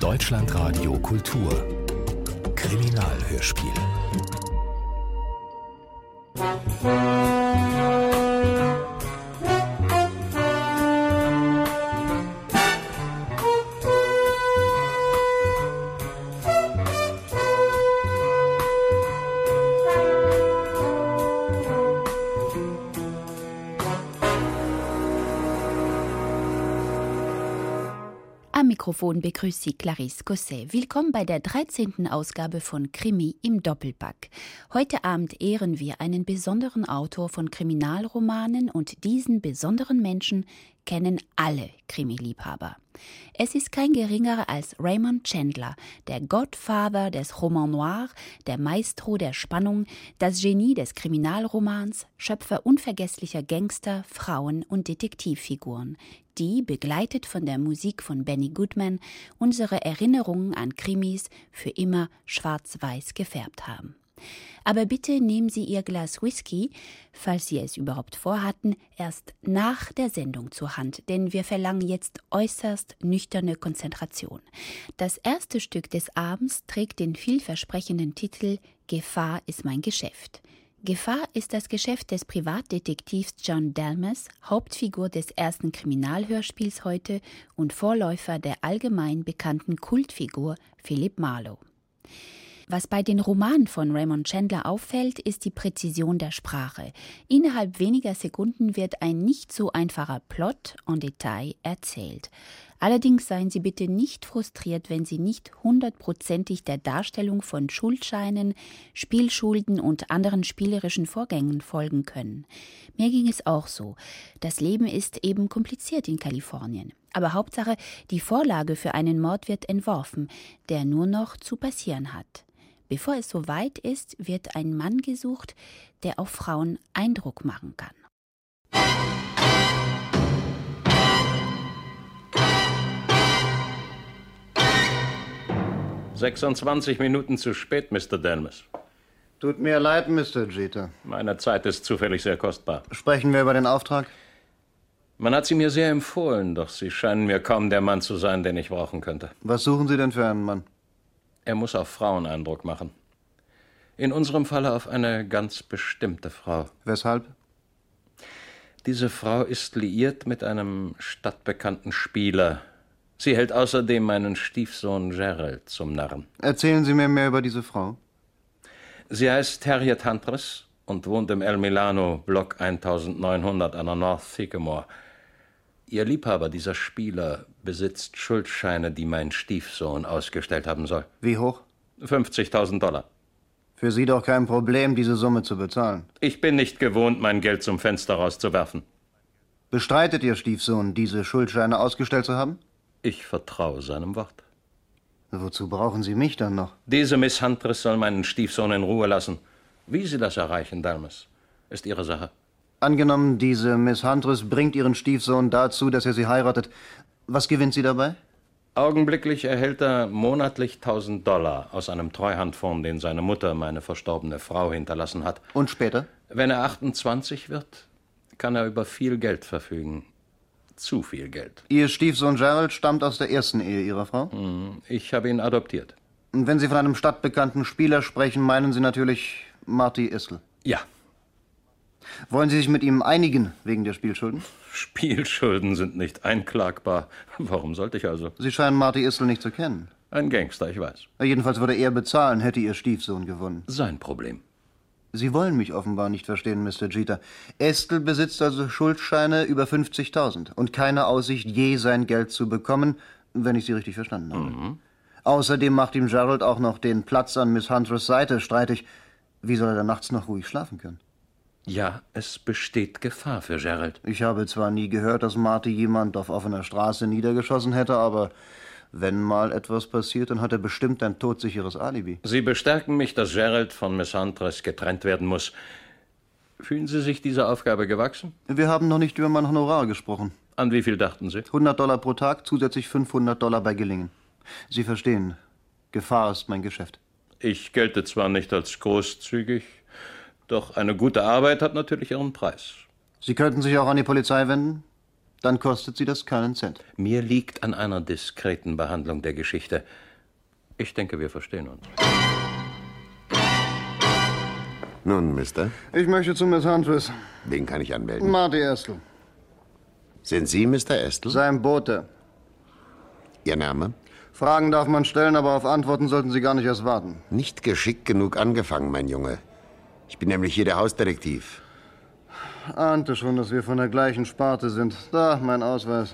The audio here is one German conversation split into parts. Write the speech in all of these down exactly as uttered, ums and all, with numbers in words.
Deutschlandradio Kultur Kriminalhörspiel. Am Mikrofon begrüßt Sie Clarisse Cosset. Willkommen bei der dreizehnten Ausgabe von Krimi im Doppelpack. Heute Abend ehren wir einen besonderen Autor von Kriminalromanen und diesen besonderen Menschen kennen alle Krimi-Liebhaber. Es ist kein geringerer als Raymond Chandler, der Godfather des Roman Noir, der Maestro der Spannung, das Genie des Kriminalromans, Schöpfer unvergesslicher Gangster, Frauen- und Detektivfiguren, die, begleitet von der Musik von Benny Goodman, unsere Erinnerungen an Krimis für immer schwarz-weiß gefärbt haben. Aber bitte nehmen Sie Ihr Glas Whisky, falls Sie es überhaupt vorhatten, erst nach der Sendung zur Hand, denn wir verlangen jetzt äußerst nüchterne Konzentration. Das erste Stück des Abends trägt den vielversprechenden Titel »Gefahr ist mein Geschäft«. Gefahr ist das Geschäft des Privatdetektivs John Delmas, Hauptfigur des ersten Kriminalhörspiels heute und Vorläufer der allgemein bekannten Kultfigur Philip Marlowe. Was bei den Romanen von Raymond Chandler auffällt, ist die Präzision der Sprache. Innerhalb weniger Sekunden wird ein nicht so einfacher Plot en Detail erzählt. Allerdings seien Sie bitte nicht frustriert, wenn Sie nicht hundertprozentig der Darstellung von Schuldscheinen, Spielschulden und anderen spielerischen Vorgängen folgen können. Mir ging es auch so. Das Leben ist eben kompliziert in Kalifornien. Aber Hauptsache, die Vorlage für einen Mord wird entworfen, der nur noch zu passieren hat. Bevor es soweit ist, wird ein Mann gesucht, der auf Frauen Eindruck machen kann. sechsundzwanzig Minuten zu spät, Mister Delmas. Tut mir leid, Mister Jeter. Meine Zeit ist zufällig sehr kostbar. Sprechen wir über den Auftrag? Man hat sie mir sehr empfohlen, doch Sie scheinen mir kaum der Mann zu sein, den ich brauchen könnte. Was suchen Sie denn für einen Mann? Er muss auf Frauen Eindruck machen. In unserem Falle auf eine ganz bestimmte Frau. Weshalb? Diese Frau ist liiert mit einem stadtbekannten Spieler. Sie hält außerdem meinen Stiefsohn Gerald zum Narren. Erzählen Sie mir mehr über diese Frau. Sie heißt Harriet Huntress und wohnt im El Milano, Block neunzehnhundert an der North Sycamore. Ihr Liebhaber, dieser Spieler, besitzt Schuldscheine, die mein Stiefsohn ausgestellt haben soll. Wie hoch? fünfzigtausend Dollar. Für Sie doch kein Problem, diese Summe zu bezahlen. Ich bin nicht gewohnt, mein Geld zum Fenster rauszuwerfen. Bestreitet Ihr Stiefsohn, diese Schuldscheine ausgestellt zu haben? Ich vertraue seinem Wort. Wozu brauchen Sie mich dann noch? Diese Miss Huntress soll meinen Stiefsohn in Ruhe lassen. Wie Sie das erreichen, Delmas, ist Ihre Sache. Angenommen, diese Miss Huntress bringt Ihren Stiefsohn dazu, dass er sie heiratet. Was gewinnt sie dabei? Augenblicklich erhält er monatlich tausend Dollar aus einem Treuhandfonds, den seine Mutter, meine verstorbene Frau, hinterlassen hat. Und später? Wenn er achtundzwanzig wird, kann er über viel Geld verfügen. Zu viel Geld. Ihr Stiefsohn Gerald stammt aus der ersten Ehe Ihrer Frau? Ich habe ihn adoptiert. Und wenn Sie von einem stadtbekannten Spieler sprechen, meinen Sie natürlich Marty Isle? Ja. Wollen Sie sich mit ihm einigen wegen der Spielschulden? Spielschulden sind nicht einklagbar. Warum sollte ich also? Sie scheinen Marty Isle nicht zu kennen. Ein Gangster, ich weiß. Jedenfalls würde er bezahlen, hätte Ihr Stiefsohn gewonnen. Sein Problem. Sie wollen mich offenbar nicht verstehen, Mister Jeter. Estel besitzt also Schuldscheine über fünfzigtausend und keine Aussicht, je sein Geld zu bekommen, wenn ich Sie richtig verstanden habe. Mhm. Außerdem macht ihm Gerald auch noch den Platz an Miss Huntress Seite streitig. Wie soll er dann nachts noch ruhig schlafen können? Ja, es besteht Gefahr für Gerald. Ich habe zwar nie gehört, dass Marty jemand auf offener Straße niedergeschossen hätte, aber wenn mal etwas passiert, dann hat er bestimmt ein todsicheres Alibi. Sie bestärken mich, dass Gerald von Miss Huntress getrennt werden muss. Fühlen Sie sich dieser Aufgabe gewachsen? Wir haben noch nicht über mein Honorar gesprochen. An wie viel dachten Sie? hundert Dollar pro Tag, zusätzlich fünfhundert Dollar bei Gelingen. Sie verstehen, Gefahr ist mein Geschäft. Ich gelte zwar nicht als großzügig, doch eine gute Arbeit hat natürlich ihren Preis. Sie könnten sich auch an die Polizei wenden? dann kostet sie das keinen Cent. Mir liegt an einer diskreten Behandlung der Geschichte. Ich denke, wir verstehen uns. Nun, Mister? Ich möchte zu Miss Huntress. Wen kann ich anmelden? Marty Estel. Sind Sie Mister Estel? Sein Bote. Ihr Name? Fragen darf man stellen, aber auf Antworten sollten Sie gar nicht erst warten. Nicht geschickt genug angefangen, mein Junge. Ich bin nämlich hier der Hausdetektiv. Ahnte schon, dass wir von der gleichen Sparte sind. Da, mein Ausweis.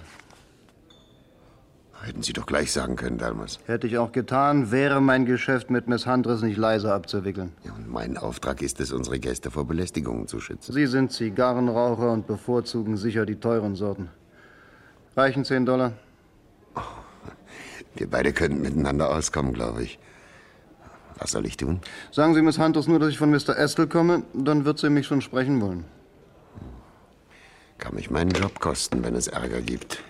Hätten Sie doch gleich sagen können, Dalmas. Hätte ich auch getan, wäre mein Geschäft mit Miss Huntress nicht leise abzuwickeln. Ja, und mein Auftrag ist es, unsere Gäste vor Belästigungen zu schützen. Sie sind Zigarrenraucher und bevorzugen sicher die teuren Sorten. Reichen zehn Dollar? Oh, wir beide könnten miteinander auskommen, glaube ich. Was soll ich tun? Sagen Sie Miss Huntress nur, dass ich von Mister Estel komme, dann wird sie mich schon sprechen wollen. Kann mich meinen Job kosten, wenn es Ärger gibt.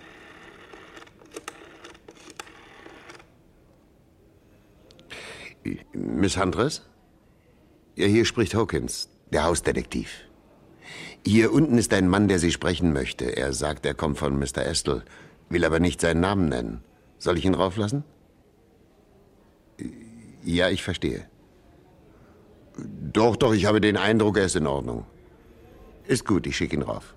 Miss Huntress? Ja, hier spricht Hawkins, der Hausdetektiv. Hier unten ist ein Mann, der Sie sprechen möchte. Er sagt, er kommt von Mister Estel, will aber nicht seinen Namen nennen. Soll ich ihn rauflassen? Ja, ich verstehe. Doch, doch, ich habe den Eindruck, er ist in Ordnung. Ist gut, ich schicke ihn rauf.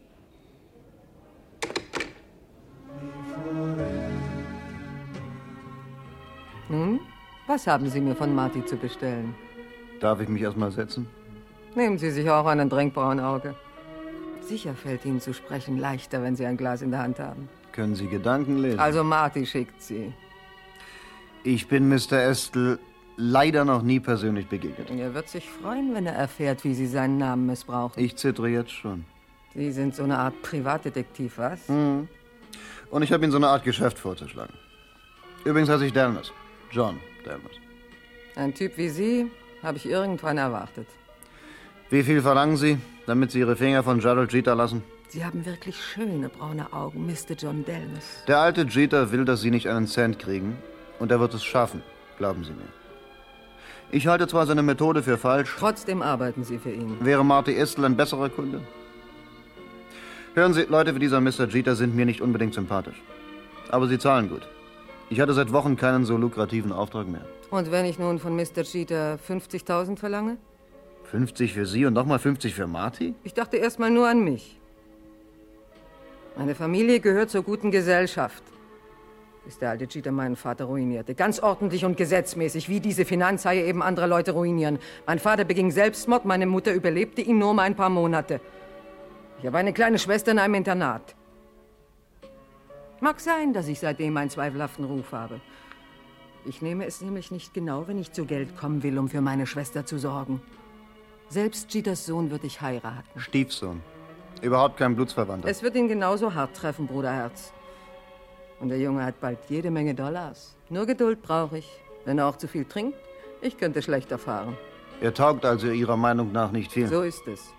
Nun, was haben Sie mir von Marty zu bestellen? Darf ich mich erst mal setzen? Nehmen Sie sich auch einen Drängbraunen Auge. Sicher fällt Ihnen zu sprechen leichter, wenn Sie ein Glas in der Hand haben. Können Sie Gedanken lesen? Also Marty schickt Sie. Ich bin Mister Estel leider noch nie persönlich begegnet. Er wird sich freuen, wenn er erfährt, wie Sie seinen Namen missbrauchen. Ich zittere jetzt schon. Sie sind so eine Art Privatdetektiv, was? Mhm. Und ich habe Ihnen so eine Art Geschäft vorzuschlagen. Übrigens heiße ich Dalmas. John Dalmas. Ein Typ wie Sie habe ich irgendwann erwartet. Wie viel verlangen Sie, damit Sie Ihre Finger von Gerald Jeter lassen? Sie haben wirklich schöne braune Augen, Mister John Dalmas. Der alte Jeter will, dass Sie nicht einen Cent kriegen. Und er wird es schaffen, glauben Sie mir. Ich halte zwar seine Methode für falsch. Trotzdem arbeiten Sie für ihn. Wäre Marty Estel ein besserer Kunde? Hören Sie, Leute wie dieser Mister Jeter sind mir nicht unbedingt sympathisch. Aber sie zahlen gut. Ich hatte seit Wochen keinen so lukrativen Auftrag mehr. Und wenn ich nun von Mister Jeter fünfzigtausend verlange? fünfzig für Sie und nochmal fünfzig für Marty? Ich dachte erst mal nur an mich. Meine Familie gehört zur guten Gesellschaft. Bis der alte Jeter meinen Vater ruinierte. Ganz ordentlich und gesetzmäßig, wie diese Finanzhaie eben andere Leute ruinieren. Mein Vater beging Selbstmord, meine Mutter überlebte ihn nur um ein paar Monate. Ich habe eine kleine Schwester in einem Internat. Mag sein, dass ich seitdem einen zweifelhaften Ruf habe. Ich nehme es nämlich nicht genau, wenn ich zu Geld kommen will, um für meine Schwester zu sorgen. Selbst Jeters Sohn würde ich heiraten. Stiefsohn. Überhaupt kein Blutsverwandter. Es wird ihn genauso hart treffen, Bruderherz. Und der Junge hat bald jede Menge Dollars. Nur Geduld brauche ich. Wenn er auch zu viel trinkt, ich könnte schlechter fahren. Er taugt also Ihrer Meinung nach nicht viel. So ist es.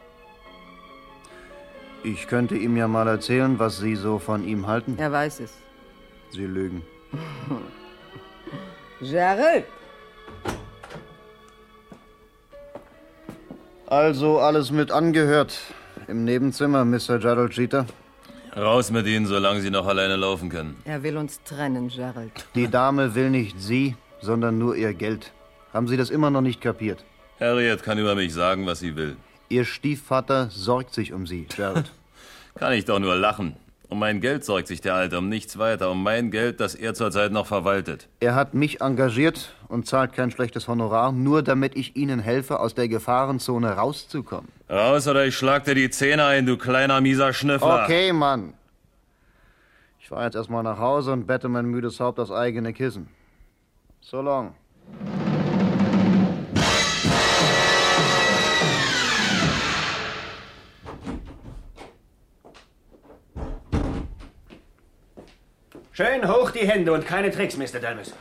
Ich könnte ihm ja mal erzählen, was Sie so von ihm halten. Er weiß es. Sie lügen. Gerald! Also alles mit angehört. Im Nebenzimmer, Mister Gerald Jeter. Raus mit Ihnen, solange Sie noch alleine laufen können. Er will uns trennen, Gerald. Die Dame will nicht Sie, sondern nur ihr Geld. Haben Sie das immer noch nicht kapiert? Harriet kann über mich sagen, was sie will. Ihr Stiefvater sorgt sich um Sie, Gerald. Kann ich doch nur lachen. Um mein Geld sorgt sich der Alte, um nichts weiter. Um mein Geld, das er zurzeit noch verwaltet. Er hat mich engagiert und zahlt kein schlechtes Honorar, nur damit ich Ihnen helfe, aus der Gefahrenzone rauszukommen. Raus oder ich schlag dir die Zähne ein, du kleiner, mieser Schnüffler. Okay, Mann. Ich fahr jetzt erstmal nach Hause und bette mein müdes Haupt aufs eigene Kissen. So long. Schön hoch die Hände und keine Tricks, Mister Dalmas.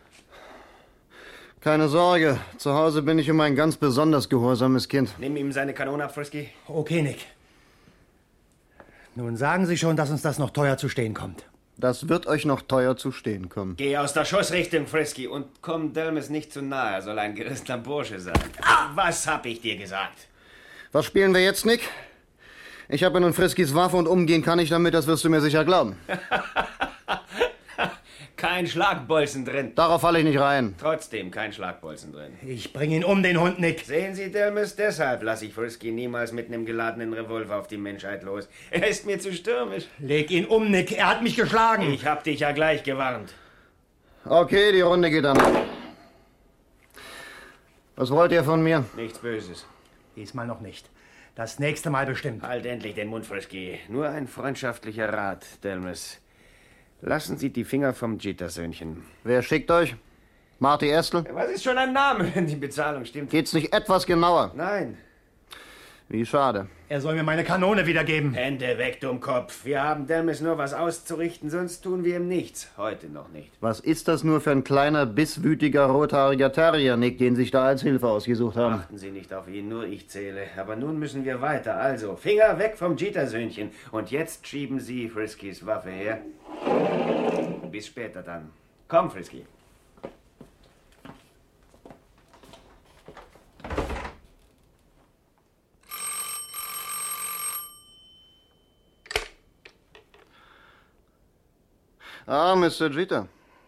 Keine Sorge, zu Hause bin ich immer ein ganz besonders gehorsames Kind. Nimm ihm seine Kanone ab, Frisky. Okay, Nick. Nun sagen Sie schon, dass uns das noch teuer zu stehen kommt. Das wird euch noch teuer zu stehen kommen. Geh aus der Schussrichtung, Frisky, und komm Dalmas nicht zu nahe. Er soll ein gerissener Bursche sein. Ah! Was hab ich dir gesagt? Was spielen wir jetzt, Nick? Ich habe nun Friskys Waffe und umgehen kann ich damit, das wirst du mir sicher glauben. Kein Schlagbolzen drin. Darauf falle ich nicht rein. Trotzdem kein Schlagbolzen drin. Ich bringe ihn um, den Hund, Nick. Sehen Sie, Delmas, deshalb lasse ich Frisky niemals mit einem geladenen Revolver auf die Menschheit los. Er ist mir zu stürmisch. Leg ihn um, Nick. Er hat mich geschlagen. Ich hab dich ja gleich gewarnt. Okay, die Runde geht dann. Was wollt ihr von mir? Nichts Böses. Diesmal noch nicht. Das nächste Mal bestimmt. Halt endlich den Mund, Frisky. Nur ein freundschaftlicher Rat, Delmas. Lassen Sie die Finger vom Jeter-Söhnchen. Wer schickt euch? Marty Estel? Was ist schon ein Name, wenn die Bezahlung stimmt? Geht's nicht etwas genauer? Nein. Wie schade. Er soll mir meine Kanone wiedergeben. Hände weg, Dummkopf. Wir haben Delmas nur was auszurichten, sonst tun wir ihm nichts. Heute noch nicht. Was ist das nur für ein kleiner, bisswütiger, rothaariger Terrier, Nick, den sich da als Hilfe ausgesucht haben? Achten Sie nicht auf ihn, nur ich zähle. Aber nun müssen wir weiter. Also, Finger weg vom Jeter-Söhnchen. Und jetzt schieben Sie Friskys Waffe her. Bis später dann. Komm, Frisky. Ah, Mister Jeter.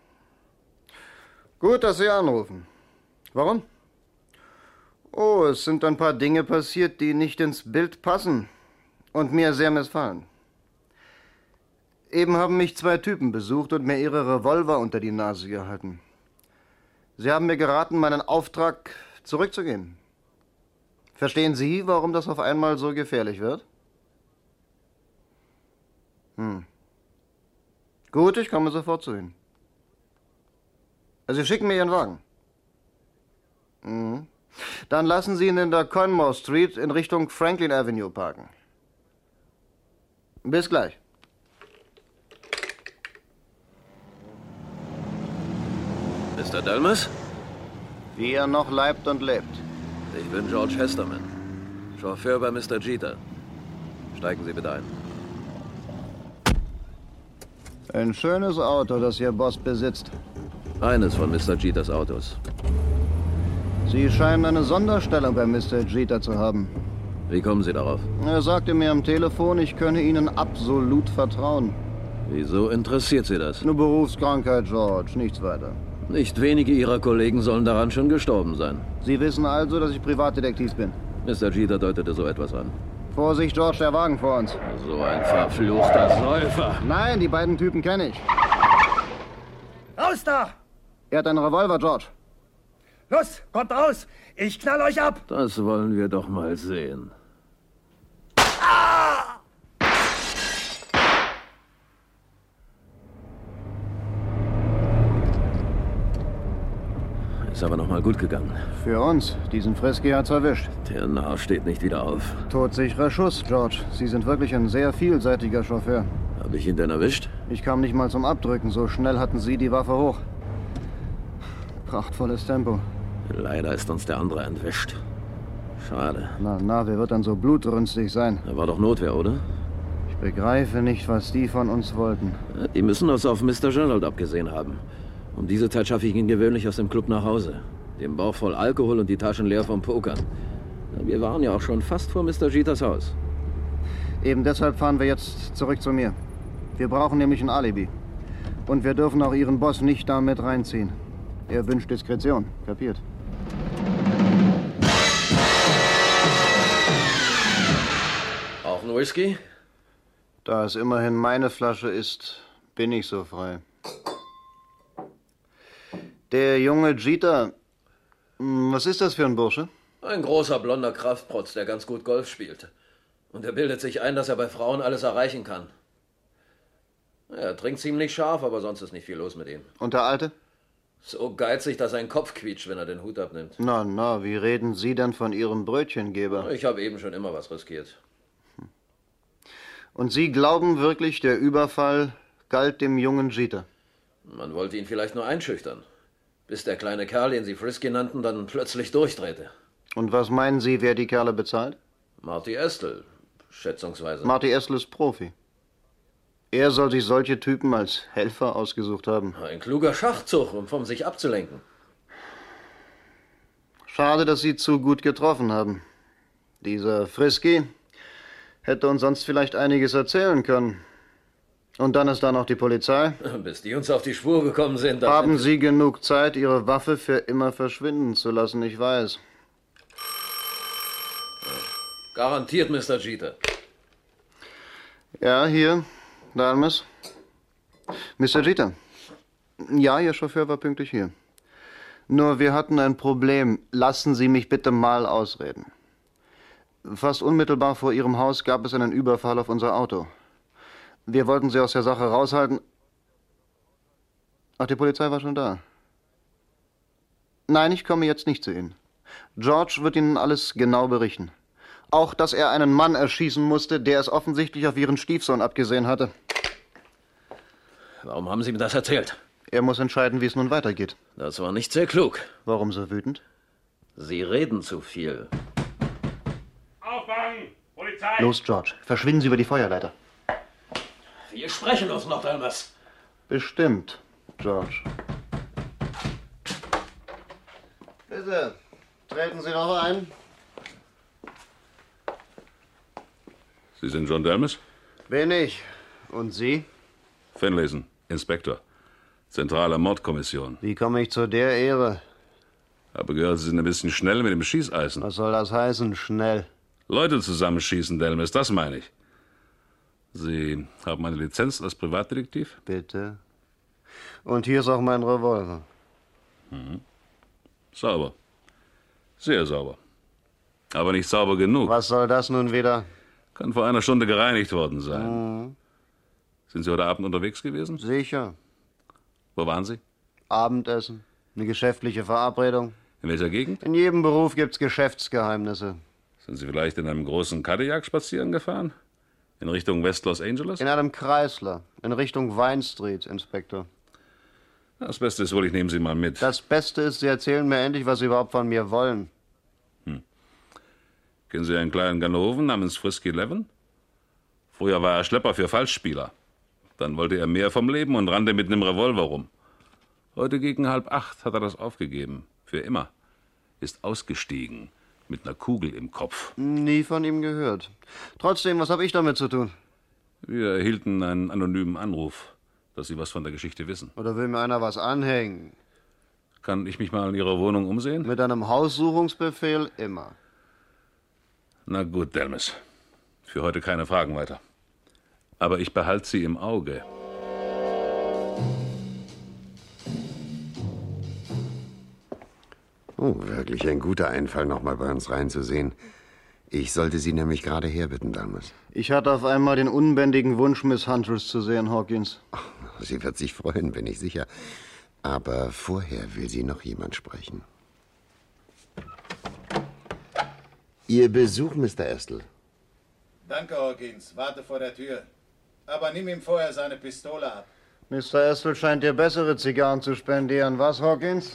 Gut, dass Sie anrufen. Warum? Oh, es sind ein paar Dinge passiert, die nicht ins Bild passen und mir sehr missfallen. Eben haben mich zwei Typen besucht und mir ihre Revolver unter die Nase gehalten. Sie haben mir geraten, meinen Auftrag zurückzugeben. Verstehen Sie, warum das auf einmal so gefährlich wird? Hm. Gut, ich komme sofort zu Ihnen. Sie schicken mir Ihren Wagen. Mhm. Dann lassen Sie ihn in der Conmore Street in Richtung Franklin Avenue parken. Bis gleich. Mister Delmas? Wie er noch leibt und lebt. Ich bin George Hesterman, Chauffeur bei Mister Jeter. Steigen Sie bitte ein. Ein schönes Auto, das Ihr Boss besitzt. Eines von Mister Jeters Autos. Sie scheinen eine Sonderstellung bei Mister Jeter zu haben. Wie kommen Sie darauf? Er sagte mir am Telefon, ich könne Ihnen absolut vertrauen. Wieso interessiert Sie das? Eine Berufskrankheit, George, nichts weiter. Nicht wenige Ihrer Kollegen sollen daran schon gestorben sein. Sie wissen also, dass ich Privatdetektiv bin? Mister Jeter deutete so etwas an. Vorsicht, George, der Wagen vor uns. So ein verfluchter Säufer. Nein, die beiden Typen kenne ich. Raus da! Er hat einen Revolver, George. Los, kommt raus! Ich knall euch ab! Das wollen wir doch mal sehen. Ist aber noch mal gut gegangen. Für uns. Diesen Frisky hat's erwischt. Der Narr steht nicht wieder auf. Todsicherer Schuss, George. Sie sind wirklich ein sehr vielseitiger Chauffeur. Habe ich ihn denn erwischt? Ich kam nicht mal zum Abdrücken. So schnell hatten Sie die Waffe hoch. Prachtvolles Tempo. Leider ist uns der andere entwischt. Schade. Na, na, wer wird dann so blutrünstig sein? Er war doch Notwehr, oder? Ich begreife nicht, was die von uns wollten. Die müssen es auf Mister Gerald abgesehen haben. Um diese Zeit schaffe ich ihn gewöhnlich aus dem Club nach Hause. Den Bauch voll Alkohol und die Taschen leer vom Pokern. Wir waren ja auch schon fast vor Mister Jeters Haus. Eben deshalb fahren wir jetzt zurück zu mir. Wir brauchen nämlich ein Alibi. Und wir dürfen auch Ihren Boss nicht damit reinziehen. Er wünscht Diskretion. Kapiert? Auch ein Whisky? Da es immerhin meine Flasche ist, bin ich so frei. Der junge Jeter, was ist das für ein Bursche? Ein großer, blonder Kraftprotz, der ganz gut Golf spielt. Und er bildet sich ein, dass er bei Frauen alles erreichen kann. Er trinkt ziemlich scharf, aber sonst ist nicht viel los mit ihm. Und der Alte? So geizig, dass sein Kopf quietscht, wenn er den Hut abnimmt. Na, na, wie reden Sie denn von Ihrem Brötchengeber? Ich habe eben schon immer was riskiert. Und Sie glauben wirklich, der Überfall galt dem jungen Jeter? Man wollte ihn vielleicht nur einschüchtern. Bis der kleine Kerl, den Sie Frisky nannten, dann plötzlich durchdrehte. Und was meinen Sie, wer die Kerle bezahlt? Marty Estel, schätzungsweise. Marty Estel ist Profi. Er soll sich solche Typen als Helfer ausgesucht haben. Ein kluger Schachzug, um von sich abzulenken. Schade, dass Sie zu gut getroffen haben. Dieser Frisky Hätte uns sonst vielleicht einiges erzählen können. Und dann ist da noch die Polizei. Bis die uns auf die Spur gekommen sind. Haben Sie genug Zeit, Ihre Waffe für immer verschwinden zu lassen, ich weiß. Garantiert, Mister Jeter. Ja, hier, Dalmes. Mister Jeter. Ja, Ihr Chauffeur war pünktlich hier. Nur wir hatten ein Problem. Lassen Sie mich bitte mal ausreden. Fast unmittelbar vor Ihrem Haus gab es einen Überfall auf unser Auto. Wir wollten Sie aus der Sache raushalten. Ach, die Polizei war schon da. Nein, ich komme jetzt nicht zu Ihnen. George wird Ihnen alles genau berichten. Auch, dass er einen Mann erschießen musste, der es offensichtlich auf Ihren Stiefsohn abgesehen hatte. Warum haben Sie mir das erzählt? Er muss entscheiden, wie es nun weitergeht. Das war nicht sehr klug. Warum so wütend? Sie reden zu viel. Aufwachen! Polizei! Los, George. Verschwinden Sie über die Feuerleiter. Wir sprechen uns noch, Dalmas. Bestimmt, George. Bitte, treten Sie noch ein. Sie sind John Dalmas? Bin ich. Und Sie? Finlayson, Inspektor. Zentrale Mordkommission. Wie komme ich zu der Ehre? Habe gehört, Sie sind ein bisschen schnell mit dem Schießeisen. Was soll das heißen, schnell? Leute zusammenschießen, Dalmas, das meine ich. Sie haben eine Lizenz als Privatdetektiv? Bitte. Und hier ist auch mein Revolver. Mhm. Sauber. Sehr sauber. Aber nicht sauber genug. Was soll das nun wieder? Kann vor einer Stunde gereinigt worden sein. Mhm. Sind Sie heute Abend unterwegs gewesen? Sicher. Wo waren Sie? Abendessen. Eine geschäftliche Verabredung. In welcher Gegend? In jedem Beruf gibt's Geschäftsgeheimnisse. Sind Sie vielleicht in einem großen Cadillac spazieren gefahren? In Richtung West Los Angeles? In einem Chrysler. In Richtung Vine Street, Inspektor. Das Beste ist wohl, ich nehme Sie mal mit. Das Beste ist, Sie erzählen mir endlich, was Sie überhaupt von mir wollen. Hm. Kennen Sie einen kleinen Ganoven namens Frisky Levin? Früher war er Schlepper für Falschspieler. Dann wollte er mehr vom Leben und rannte mit einem Revolver rum. Heute gegen halb acht hat er das aufgegeben. Für immer. Ist ausgestiegen. Mit einer Kugel im Kopf. Nie von ihm gehört. Trotzdem, was habe ich damit zu tun? Wir erhielten einen anonymen Anruf, dass Sie was von der Geschichte wissen. Oder will mir einer was anhängen? Kann ich mich mal in Ihrer Wohnung umsehen? Mit einem Haussuchungsbefehl immer. Na gut, Dalmas. Für heute keine Fragen weiter. Aber ich behalte Sie im Auge. Oh, wirklich ein guter Einfall, noch mal bei uns reinzusehen. Ich sollte Sie nämlich gerade herbitten, Dalmas. Ich hatte auf einmal den unbändigen Wunsch, Miss Huntress zu sehen, Hawkins. Oh, sie wird sich freuen, bin ich sicher. Aber vorher will sie noch jemand sprechen. Ihr Besuch, Mister Estel. Danke, Hawkins. Warte vor der Tür. Aber nimm ihm vorher seine Pistole ab. Mister Estel scheint dir bessere Zigarren zu spendieren. Was, Hawkins?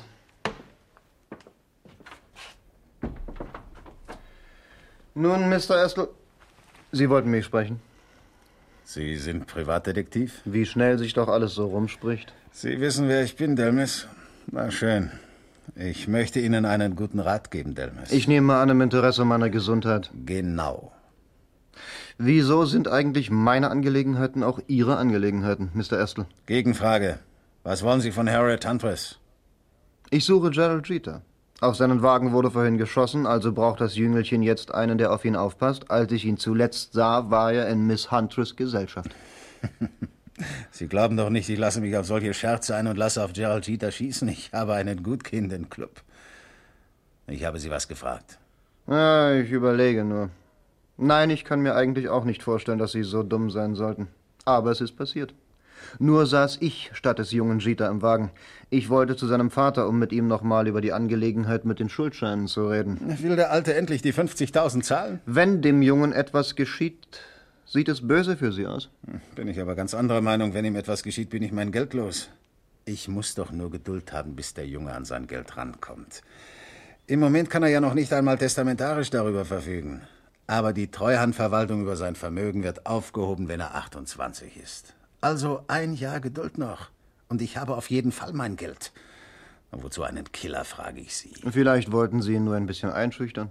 Nun, Mister Estel, Sie wollten mich sprechen. Sie sind Privatdetektiv? Wie schnell sich doch alles so rumspricht. Sie wissen, wer ich bin, Delmas. Na schön. Ich möchte Ihnen einen guten Rat geben, Delmas. Ich nehme an, im Interesse meiner Gesundheit. Genau. Wieso sind eigentlich meine Angelegenheiten auch Ihre Angelegenheiten, Mister Estel? Gegenfrage. Was wollen Sie von Harriet Huntress? Ich suche Gerald Jeter. Auf seinen Wagen wurde vorhin geschossen, also braucht das Jüngelchen jetzt einen, der auf ihn aufpasst. Als ich ihn zuletzt sah, war er in Miss Huntress Gesellschaft. Sie glauben doch nicht, ich lasse mich auf solche Scherze ein und lasse auf Gerald Jeter schießen. Ich habe einen Gutkindenclub. Ich habe Sie was gefragt. Ja, ich überlege nur. Nein, ich kann mir eigentlich auch nicht vorstellen, dass Sie so dumm sein sollten. Aber es ist passiert. Nur saß ich statt des jungen Jeter im Wagen. Ich wollte zu seinem Vater, um mit ihm noch mal über die Angelegenheit mit den Schuldscheinen zu reden. Will der Alte endlich die fünfzigtausend zahlen? Wenn dem Jungen etwas geschieht, sieht es böse für Sie aus. Bin ich aber ganz anderer Meinung. Wenn ihm etwas geschieht, bin ich mein Geld los. Ich muss doch nur Geduld haben, bis der Junge an sein Geld rankommt. Im Moment kann er ja noch nicht einmal testamentarisch darüber verfügen. Aber die Treuhandverwaltung über sein Vermögen wird aufgehoben, wenn er achtundzwanzig ist. Also ein Jahr Geduld noch. Und ich habe auf jeden Fall mein Geld. Und wozu einen Killer, frage ich Sie. Vielleicht wollten Sie ihn nur ein bisschen einschüchtern.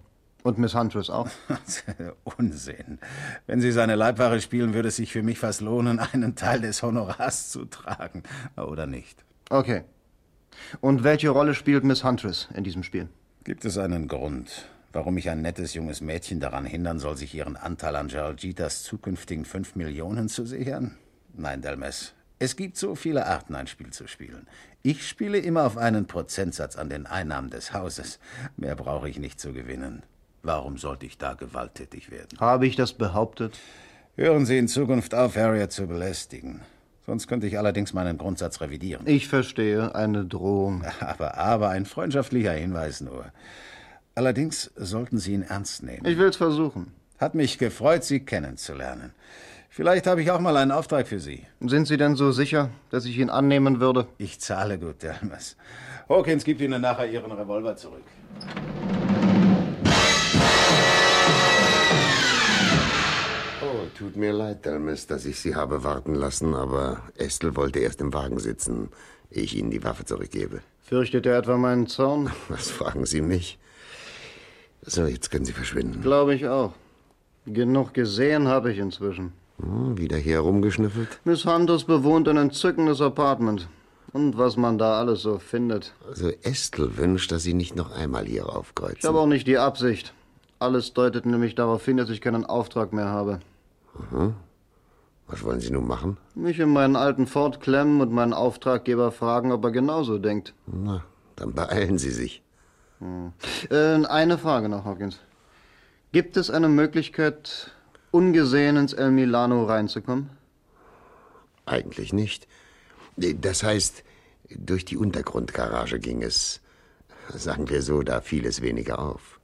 Und Miss Huntress auch? Unsinn. Wenn Sie seine Leibwache spielen, würde es sich für mich fast lohnen, einen Teil des Honorars zu tragen. Oder nicht? Okay. Und welche Rolle spielt Miss Huntress in diesem Spiel? Gibt es einen Grund, warum ich ein nettes junges Mädchen daran hindern soll, sich ihren Anteil an Gerald Jeters zukünftigen fünf Millionen zu sichern? Nein, Delmes. Es gibt so viele Arten, ein Spiel zu spielen. Ich spiele immer auf einen Prozentsatz an den Einnahmen des Hauses. Mehr brauche ich nicht zu gewinnen. Warum sollte ich da gewalttätig werden? Habe ich das behauptet? Hören Sie in Zukunft auf, Harriet zu belästigen. Sonst könnte ich allerdings meinen Grundsatz revidieren. Ich verstehe, eine Drohung. Aber, aber, ein freundschaftlicher Hinweis nur. Allerdings sollten Sie ihn ernst nehmen. Ich will es versuchen. Hat mich gefreut, Sie kennenzulernen. Vielleicht habe ich auch mal einen Auftrag für Sie. Sind Sie denn so sicher, dass ich ihn annehmen würde? Ich zahle gut, Delmes. Hawkins gibt Ihnen nachher Ihren Revolver zurück. Oh, tut mir leid, Delmes, dass ich Sie habe warten lassen, aber Estelle wollte erst im Wagen sitzen, ehe ich Ihnen die Waffe zurückgebe. Fürchtet er etwa meinen Zorn? Was fragen Sie mich? So, jetzt können Sie verschwinden. Glaube ich auch. Genug gesehen habe ich inzwischen. Hm, wieder hier herumgeschnüffelt? Miss Hunters bewohnt ein entzückendes Apartment. Und was man da alles so findet. Also Estelle wünscht, dass Sie nicht noch einmal hier aufkreuzen. Ich habe auch nicht die Absicht. Alles deutet nämlich darauf hin, dass ich keinen Auftrag mehr habe. Mhm. Was wollen Sie nun machen? Mich in meinen alten Ford klemmen und meinen Auftraggeber fragen, ob er genauso denkt. Na, dann beeilen Sie sich. Hm. Äh, eine Frage noch, Hawkins. Gibt es eine Möglichkeit, ungesehen ins El Milano reinzukommen? Eigentlich nicht. Das heißt, durch die Untergrundgarage ging es, sagen wir so, da fiel es weniger auf.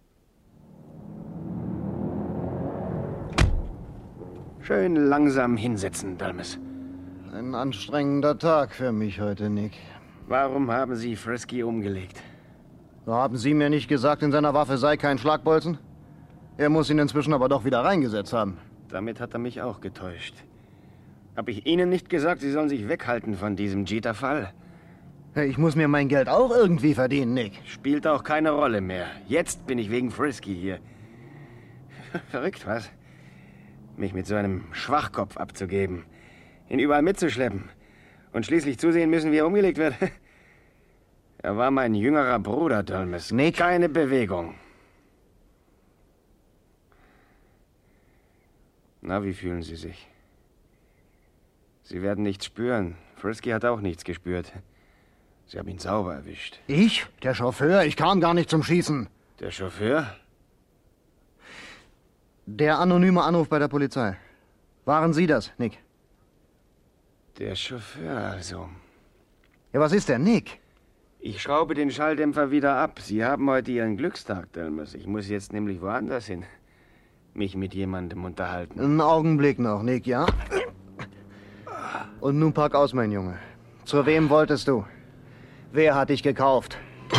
Schön langsam hinsetzen, Delmes. Ein anstrengender Tag für mich heute, Nick. Warum haben Sie Frisky umgelegt? Haben Sie mir nicht gesagt, in seiner Waffe sei kein Schlagbolzen? Er muss ihn inzwischen aber doch wieder reingesetzt haben. Damit hat er mich auch getäuscht. Habe ich Ihnen nicht gesagt, Sie sollen sich weghalten von diesem Jeter-Fall? Ich muss mir mein Geld auch irgendwie verdienen, Nick. Spielt auch keine Rolle mehr. Jetzt bin ich wegen Frisky hier. Verrückt, was? Mich mit so einem Schwachkopf abzugeben, ihn überall mitzuschleppen und schließlich zusehen müssen, wie er umgelegt wird. Er war mein jüngerer Bruder, Delmes. Nick. Keine Bewegung. Na, wie fühlen Sie sich? Sie werden nichts spüren. Frisky hat auch nichts gespürt. Sie haben ihn sauber erwischt. Ich? Der Chauffeur? Ich kam gar nicht zum Schießen. Der Chauffeur? Der anonyme Anruf bei der Polizei. Waren Sie das, Nick? Der Chauffeur also. Ja, was ist denn, Nick? Ich schraube den Schalldämpfer wieder ab. Sie haben heute Ihren Glückstag, Delmes. Ich muss jetzt nämlich woanders hin. Mich mit jemandem unterhalten. Einen Augenblick noch, Nick, ja? Und nun pack aus, mein Junge. Zu wem wolltest du? Wer hat dich gekauft?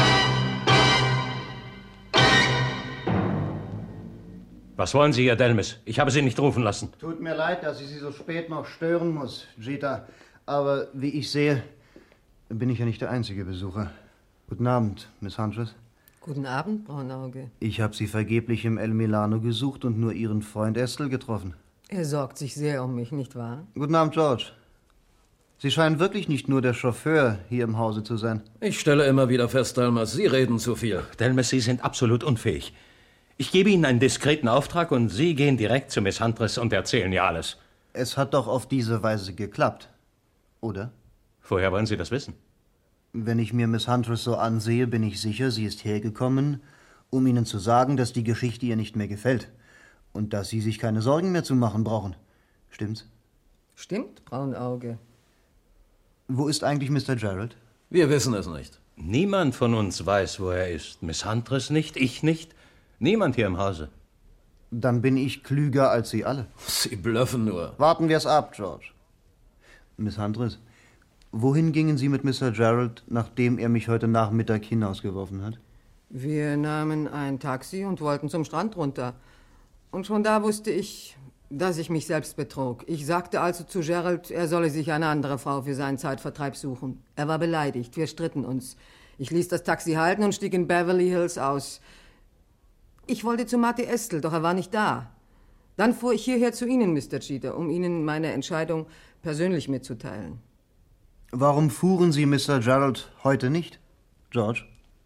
Was wollen Sie, Herr Delmes? Ich habe Sie nicht rufen lassen. Tut mir leid, dass ich Sie so spät noch stören muss, Jeter. Aber wie ich sehe, bin ich ja nicht der einzige Besucher. Guten Abend, Miss Huntress. Guten Abend, Braunauge. Ich habe Sie vergeblich im El Milano gesucht und nur Ihren Freund Estelle getroffen. Er sorgt sich sehr um mich, nicht wahr? Guten Abend, George. Sie scheinen wirklich nicht nur der Chauffeur hier im Hause zu sein. Ich stelle immer wieder fest, Delmes, Sie reden zu viel. Delmes, Sie sind absolut unfähig. Ich gebe Ihnen einen diskreten Auftrag und Sie gehen direkt zu Miss Huntress und erzählen ihr alles. Es hat doch auf diese Weise geklappt, oder? Woher wollen Sie das wissen? Wenn ich mir Miss Huntress so ansehe, bin ich sicher, sie ist hergekommen, um Ihnen zu sagen, dass die Geschichte ihr nicht mehr gefällt und dass Sie sich keine Sorgen mehr zu machen brauchen. Stimmt's? Stimmt, Braunauge. Wo ist eigentlich Mister Gerald? Wir wissen es nicht. Niemand von uns weiß, wo er ist. Miss Huntress nicht, ich nicht. Niemand hier im Hause. Dann bin ich klüger als Sie alle. Sie blöffen nur. Warten wir es ab, George. Miss Huntress, wohin gingen Sie mit Mister Gerald, nachdem er mich heute Nachmittag hinausgeworfen hat? Wir nahmen ein Taxi und wollten zum Strand runter. Und schon da wusste ich, dass ich mich selbst betrog. Ich sagte also zu Gerald, er solle sich eine andere Frau für seinen Zeitvertreib suchen. Er war beleidigt, wir stritten uns. Ich ließ das Taxi halten und stieg in Beverly Hills aus. Ich wollte zu Marty Estelle, doch er war nicht da. Dann fuhr ich hierher zu Ihnen, Mister Jeter, um Ihnen meine Entscheidung persönlich mitzuteilen. Warum fuhren Sie Mister Gerald heute nicht, George?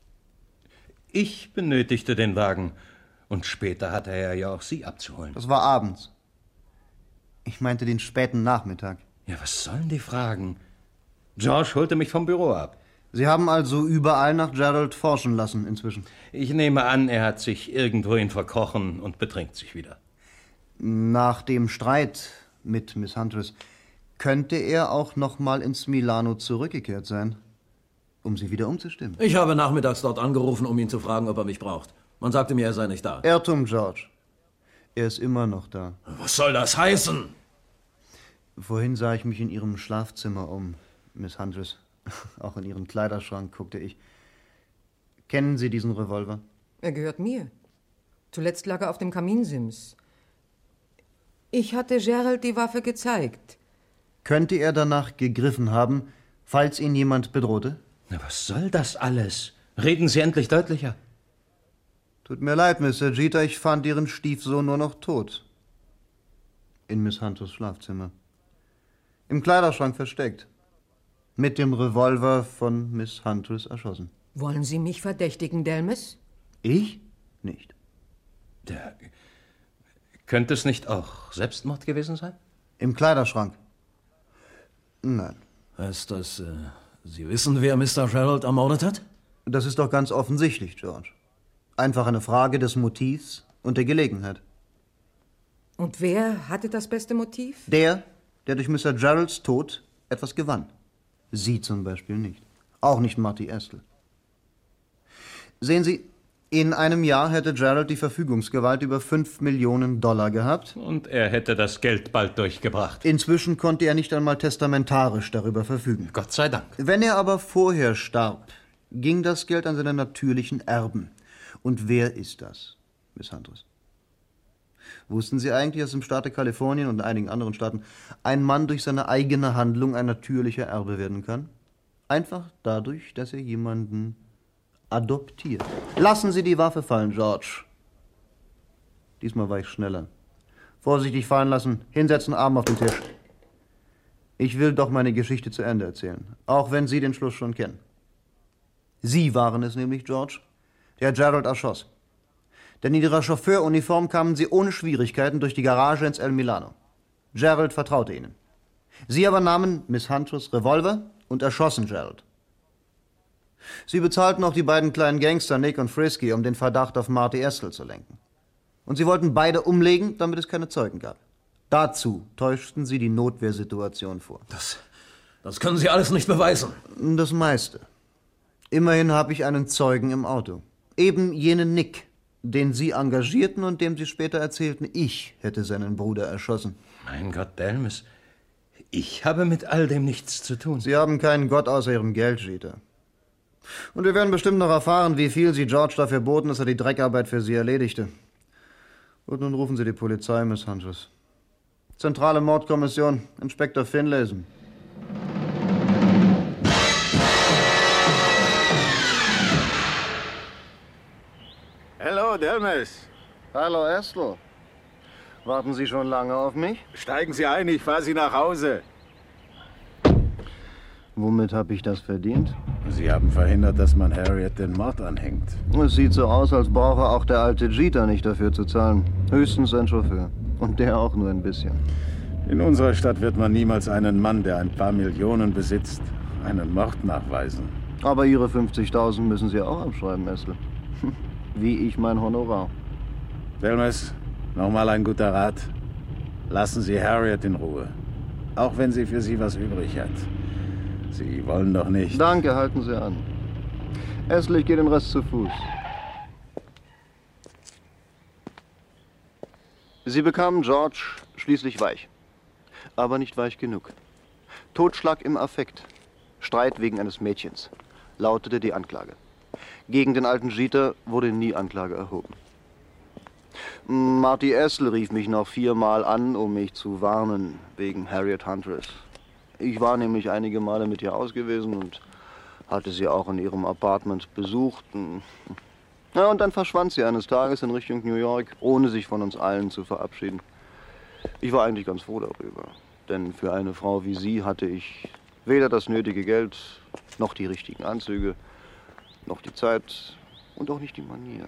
Ich benötigte den Wagen. Und später hatte er ja auch Sie abzuholen. Das war abends. Ich meinte den späten Nachmittag. Ja, was sollen die Fragen? George holte mich vom Büro ab. Sie haben also überall nach Gerald forschen lassen inzwischen? Ich nehme an, er hat sich irgendwohin verkrochen und betrinkt sich wieder. Nach dem Streit mit Miss Huntress könnte er auch noch mal ins Milano zurückgekehrt sein, um sie wieder umzustimmen. Ich habe nachmittags dort angerufen, um ihn zu fragen, ob er mich braucht. Man sagte mir, er sei nicht da. Irrtum, George. Er ist immer noch da. Was soll das heißen? Vorhin sah ich mich in Ihrem Schlafzimmer um, Miss Huntress. Auch in Ihren Kleiderschrank guckte ich. Kennen Sie diesen Revolver? Er gehört mir. Zuletzt lag er auf dem Kaminsims. Ich hatte Gerald die Waffe gezeigt. Könnte er danach gegriffen haben, falls ihn jemand bedrohte? Na, was soll das alles? Reden Sie endlich deutlicher. Tut mir leid, Mister Jeter, ich fand Ihren Stiefsohn nur noch tot. In Miss Hunters Schlafzimmer. Im Kleiderschrank versteckt. Mit dem Revolver von Miss Huntress erschossen. Wollen Sie mich verdächtigen, Delmes? Ich? Nicht. Der, könnte es nicht auch Selbstmord gewesen sein? Im Kleiderschrank. Nein. Heißt das, äh, Sie wissen, wer Mister Gerald ermordet hat? Das ist doch ganz offensichtlich, George. Einfach eine Frage des Motivs und der Gelegenheit. Und wer hatte das beste Motiv? Der, der durch Mister Geralds Tod etwas gewann. Sie zum Beispiel nicht. Auch nicht Marty Estelle. Sehen Sie, in einem Jahr hätte Gerald die Verfügungsgewalt über fünf Millionen Dollar gehabt. Und er hätte das Geld bald durchgebracht. Inzwischen konnte er nicht einmal testamentarisch darüber verfügen. Gott sei Dank. Wenn er aber vorher starb, ging das Geld an seine natürlichen Erben. Und wer ist das, Miss Huntress? Wussten Sie eigentlich, dass im Staate Kalifornien und in einigen anderen Staaten ein Mann durch seine eigene Handlung ein natürlicher Erbe werden kann? Einfach dadurch, dass er jemanden adoptiert. Lassen Sie die Waffe fallen, George. Diesmal war ich schneller. Vorsichtig fallen lassen, hinsetzen, Arm auf den Tisch. Ich will doch meine Geschichte zu Ende erzählen, auch wenn Sie den Schluss schon kennen. Sie waren es nämlich, George, der Gerald erschoss. Denn in ihrer Chauffeuruniform kamen sie ohne Schwierigkeiten durch die Garage ins El Milano. Gerald vertraute ihnen. Sie aber nahmen Miss Huntress Revolver und erschossen Gerald. Sie bezahlten auch die beiden kleinen Gangster Nick und Frisky, um den Verdacht auf Marty Estelle zu lenken. Und sie wollten beide umlegen, damit es keine Zeugen gab. Dazu täuschten sie die Notwehrsituation vor. Das, das können Sie alles nicht beweisen. Das meiste. Immerhin habe ich einen Zeugen im Auto. Eben jenen Nick, den Sie engagierten und dem Sie später erzählten, ich hätte seinen Bruder erschossen. Mein Gott, Delmes, ich habe mit all dem nichts zu tun. Sie haben keinen Gott außer Ihrem Geld, Jeter. Und wir werden bestimmt noch erfahren, wie viel Sie George dafür boten, dass er die Dreckarbeit für Sie erledigte. Und nun rufen Sie die Polizei, Miss Huntress. Zentrale Mordkommission, Inspektor Finlayson. Hallo, Delmes. Hallo, Estelle. Warten Sie schon lange auf mich? Steigen Sie ein, ich fahre Sie nach Hause. Womit habe ich das verdient? Sie haben verhindert, dass man Harriet den Mord anhängt. Es sieht so aus, als brauche auch der alte Jeter nicht dafür zu zahlen. Höchstens ein Chauffeur. Und der auch nur ein bisschen. In unserer Stadt wird man niemals einen Mann, der ein paar Millionen besitzt, einen Mord nachweisen. Aber Ihre fünfzigtausend müssen Sie auch abschreiben, Estelle. Wie ich mein Honorar. Delmes, nochmal ein guter Rat. Lassen Sie Harriet in Ruhe. Auch wenn sie für Sie was übrig hat. Sie wollen doch nicht... Danke, halten Sie an. Estelle, ich gehe den Rest zu Fuß. Sie bekamen George schließlich weich. Aber nicht weich genug. Totschlag im Affekt. Streit wegen eines Mädchens, lautete die Anklage. Gegen den alten Jeter wurde nie Anklage erhoben. Marty Estelle rief mich noch viermal an, um mich zu warnen, wegen Harriet Huntress. Ich war nämlich einige Male mit ihr aus gewesen und hatte sie auch in ihrem Apartment besucht. Na, und dann verschwand sie eines Tages in Richtung New York, ohne sich von uns allen zu verabschieden. Ich war eigentlich ganz froh darüber, denn für eine Frau wie sie hatte ich weder das nötige Geld, noch die richtigen Anzüge, noch die Zeit und auch nicht die Manieren.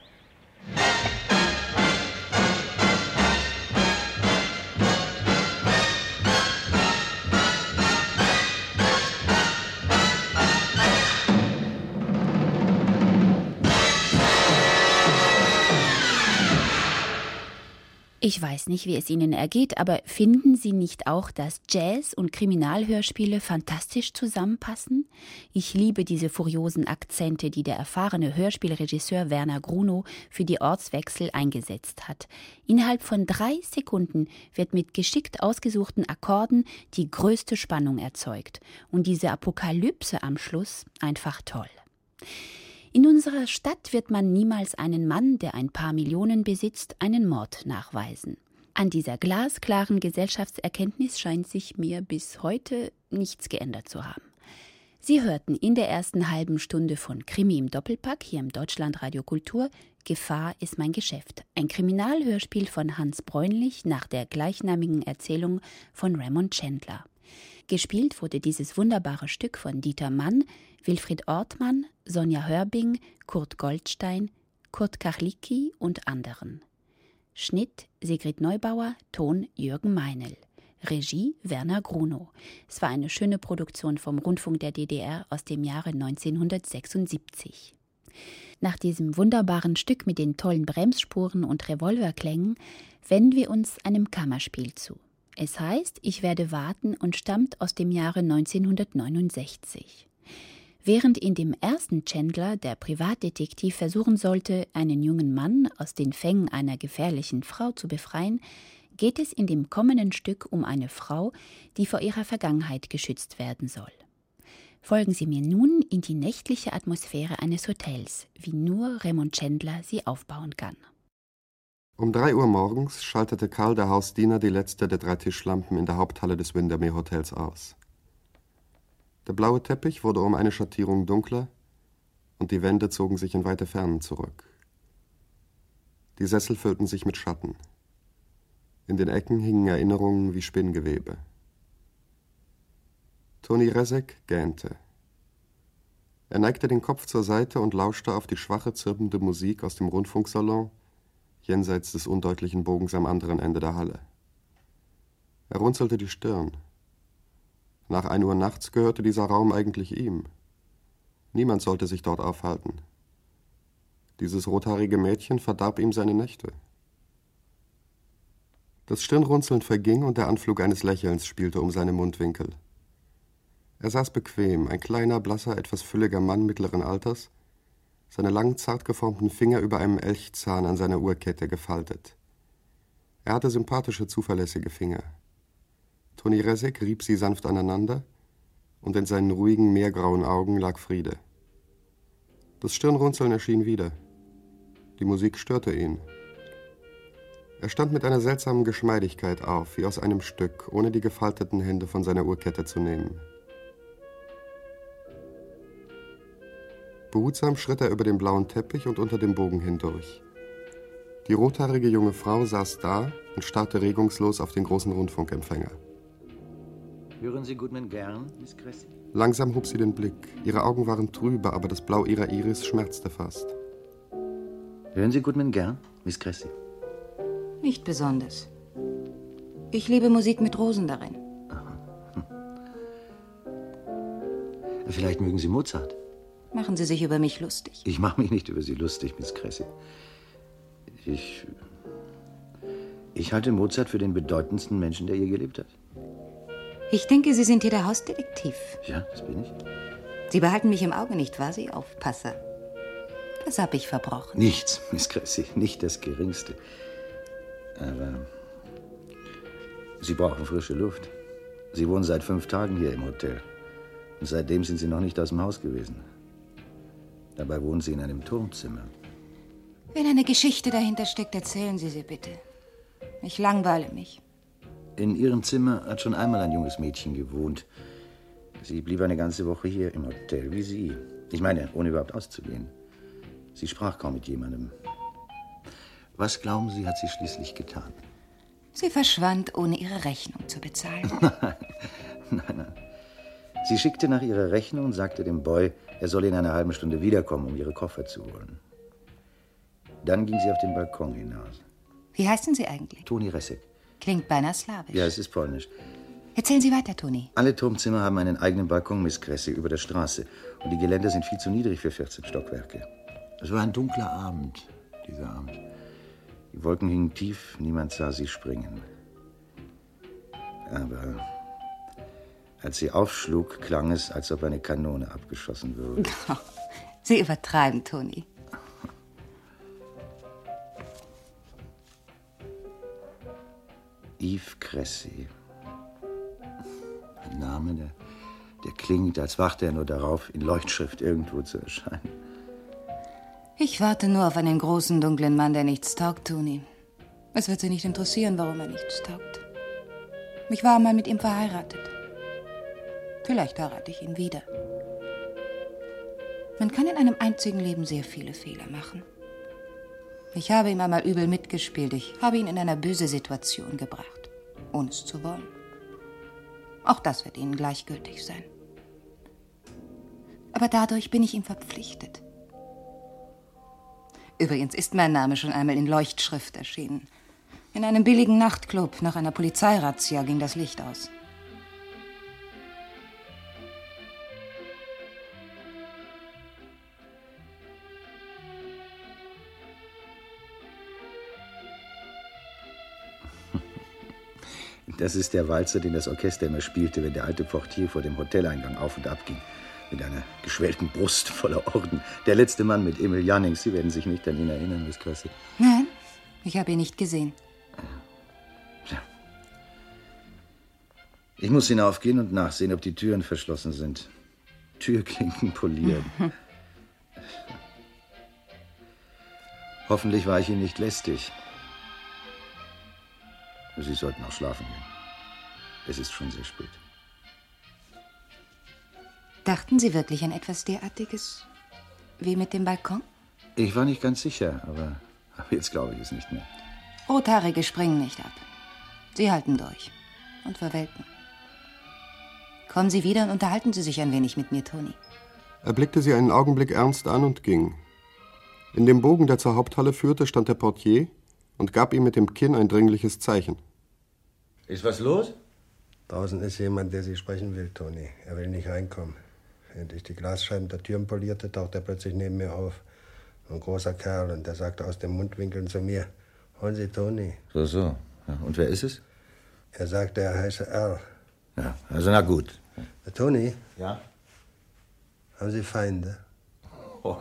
Ich weiß nicht, wie es Ihnen ergeht, aber finden Sie nicht auch, dass Jazz und Kriminalhörspiele fantastisch zusammenpassen? Ich liebe diese furiosen Akzente, die der erfahrene Hörspielregisseur Werner Grunow für die Ortswechsel eingesetzt hat. Innerhalb von drei Sekunden wird mit geschickt ausgesuchten Akkorden die größte Spannung erzeugt. Und diese Apokalypse am Schluss einfach toll. In unserer Stadt wird man niemals einen Mann, der ein paar Millionen besitzt, einen Mord nachweisen. An dieser glasklaren Gesellschaftserkenntnis scheint sich mir bis heute nichts geändert zu haben. Sie hörten in der ersten halben Stunde von Krimi im Doppelpack hier im Deutschlandradio Kultur Gefahr ist mein Geschäft. Ein Kriminalhörspiel von Hans Bräunlich nach der gleichnamigen Erzählung von Raymond Chandler. Gespielt wurde dieses wunderbare Stück von Dieter Mann, Wilfried Ortmann, Sonja Hörbing, Kurt Goldstein, Kurt Kachlicki und anderen. Schnitt Sigrid Neubauer, Ton Jürgen Meinl. Regie Werner Grunow. Es war eine schöne Produktion vom Rundfunk der D D R aus dem Jahre neunzehnhundertsechsundsiebzig. Nach diesem wunderbaren Stück mit den tollen Bremsspuren und Revolverklängen wenden wir uns einem Kammerspiel zu. Es heißt Ich werde warten und stammt aus dem Jahre neunzehnhundertneunundsechzig. Während in dem ersten Chandler der Privatdetektiv versuchen sollte, einen jungen Mann aus den Fängen einer gefährlichen Frau zu befreien, geht es in dem kommenden Stück um eine Frau, die vor ihrer Vergangenheit geschützt werden soll. Folgen Sie mir nun in die nächtliche Atmosphäre eines Hotels, wie nur Raymond Chandler sie aufbauen kann. Um drei Uhr morgens schaltete Karl, der Hausdiener, die letzte der drei Tischlampen in der Haupthalle des Windermere Hotels aus. Der blaue Teppich wurde um eine Schattierung dunkler und die Wände zogen sich in weite Fernen zurück. Die Sessel füllten sich mit Schatten. In den Ecken hingen Erinnerungen wie Spinngewebe. Toni Resek gähnte. Er neigte den Kopf zur Seite und lauschte auf die schwache, zirbende Musik aus dem Rundfunksalon, jenseits des undeutlichen Bogens am anderen Ende der Halle. Er runzelte die Stirn. Nach ein Uhr nachts gehörte dieser Raum eigentlich ihm. Niemand sollte sich dort aufhalten. Dieses rothaarige Mädchen verdarb ihm seine Nächte. Das Stirnrunzeln verging und der Anflug eines Lächelns spielte um seine Mundwinkel. Er saß bequem, ein kleiner, blasser, etwas fülliger Mann mittleren Alters, seine langen, zart geformten Finger über einem Elchzahn an seiner Uhrkette gefaltet. Er hatte sympathische, zuverlässige Finger. Toni Resek rieb sie sanft aneinander, und in seinen ruhigen, meergrauen Augen lag Friede. Das Stirnrunzeln erschien wieder. Die Musik störte ihn. Er stand mit einer seltsamen Geschmeidigkeit auf, wie aus einem Stück, ohne die gefalteten Hände von seiner Uhrkette zu nehmen. Behutsam schritt er über den blauen Teppich und unter dem Bogen hindurch. Die rothaarige junge Frau saß da und starrte regungslos auf den großen Rundfunkempfänger. Hören Sie Goodman gern, Miss Cressy? Langsam hob sie den Blick. Ihre Augen waren trübe, aber das Blau ihrer Iris schmerzte fast. Hören Sie Goodman gern, Miss Cressy? Nicht besonders. Ich liebe Musik mit Rosen darin. Hm. Vielleicht mögen Sie Mozart? Machen Sie sich über mich lustig? Ich mache mich nicht über Sie lustig, Miss Cressy. Ich... Ich halte Mozart für den bedeutendsten Menschen, der je gelebt hat. Ich denke, Sie sind hier der Hausdetektiv. Ja, das bin ich. Sie behalten mich im Auge, nicht wahr, Sie Aufpasser? Was habe ich verbrochen? Nichts, Miss Cressy, nicht das Geringste. Aber Sie brauchen frische Luft. Sie wohnen seit fünf Tagen hier im Hotel. Und seitdem sind Sie noch nicht aus dem Haus gewesen. Dabei wohnen Sie in einem Turmzimmer. Wenn eine Geschichte dahinter steckt, erzählen Sie sie bitte. Ich langweile mich. In Ihrem Zimmer hat schon einmal ein junges Mädchen gewohnt. Sie blieb eine ganze Woche hier im Hotel, wie Sie. Ich meine, ohne überhaupt auszugehen. Sie sprach kaum mit jemandem. Was glauben Sie, hat sie schließlich getan? Sie verschwand, ohne ihre Rechnung zu bezahlen. Nein, nein, nein. Sie schickte nach ihrer Rechnung und sagte dem Boy, er solle in einer halben Stunde wiederkommen, um ihre Koffer zu holen. Dann ging sie auf den Balkon hinaus. Wie heißen Sie eigentlich? Toni Ressek. Klingt beinahe slawisch. Ja, es ist polnisch. Erzählen Sie weiter, Toni. Alle Turmzimmer haben einen eigenen Balkon, Miss Cressy, über der Straße. Und die Geländer sind viel zu niedrig für vierzehn Stockwerke. Es war ein dunkler Abend, dieser Abend. Die Wolken hingen tief, niemand sah sie springen. Aber als sie aufschlug, klang es, als ob eine Kanone abgeschossen würde. Sie übertreiben, Toni. Eve Cressy. Ein Name, der, der klingt, als wachte er nur darauf, in Leuchtschrift irgendwo zu erscheinen. Ich warte nur auf einen großen, dunklen Mann, der nichts taugt, Toni. Es wird Sie nicht interessieren, warum er nichts taugt. Ich war einmal mit ihm verheiratet. Vielleicht heirate ich ihn wieder. Man kann in einem einzigen Leben sehr viele Fehler machen. Ich habe ihm einmal übel mitgespielt. Ich habe ihn in eine böse Situation gebracht, ohne es zu wollen. Auch das wird Ihnen gleichgültig sein. Aber dadurch bin ich ihm verpflichtet. Übrigens ist mein Name schon einmal in Leuchtschrift erschienen. In einem billigen Nachtclub nach einer Polizeirazzia ging das Licht aus. Das ist der Walzer, den das Orchester immer spielte, wenn der alte Portier vor dem Hoteleingang auf und ab ging. Mit einer geschwellten Brust voller Orden. Der letzte Mann mit Emil Jannings. Sie werden sich nicht an ihn erinnern, Miss Cressy. Nein, ich habe ihn nicht gesehen. Ja. Ich muss hinaufgehen und nachsehen, ob die Türen verschlossen sind. Türklinken polieren. Hoffentlich war ich Ihnen nicht lästig. Sie sollten auch schlafen gehen. Es ist schon sehr spät. Dachten Sie wirklich an etwas derartiges wie mit dem Balkon? Ich war nicht ganz sicher, aber, aber jetzt glaube ich es nicht mehr. Rothaarige springen nicht ab. Sie halten durch und verwelken. Kommen Sie wieder und unterhalten Sie sich ein wenig mit mir, Toni. Er blickte sie einen Augenblick ernst an und ging. In dem Bogen, der zur Haupthalle führte, stand der Portier und gab ihm mit dem Kinn ein dringliches Zeichen. Ist was los? Draußen ist jemand, der Sie sprechen will, Toni. Er will nicht reinkommen. Während ich die Glasscheiben der Türen polierte, taucht er plötzlich neben mir auf. Ein großer Kerl, und der sagte aus dem Mundwinkeln zu mir, holen Sie Toni. So, so. Ja, und wer ist es? Er sagte, er heiße Earl. Ja, also na gut. Äh, Toni? Ja? Haben Sie Feinde? Oh.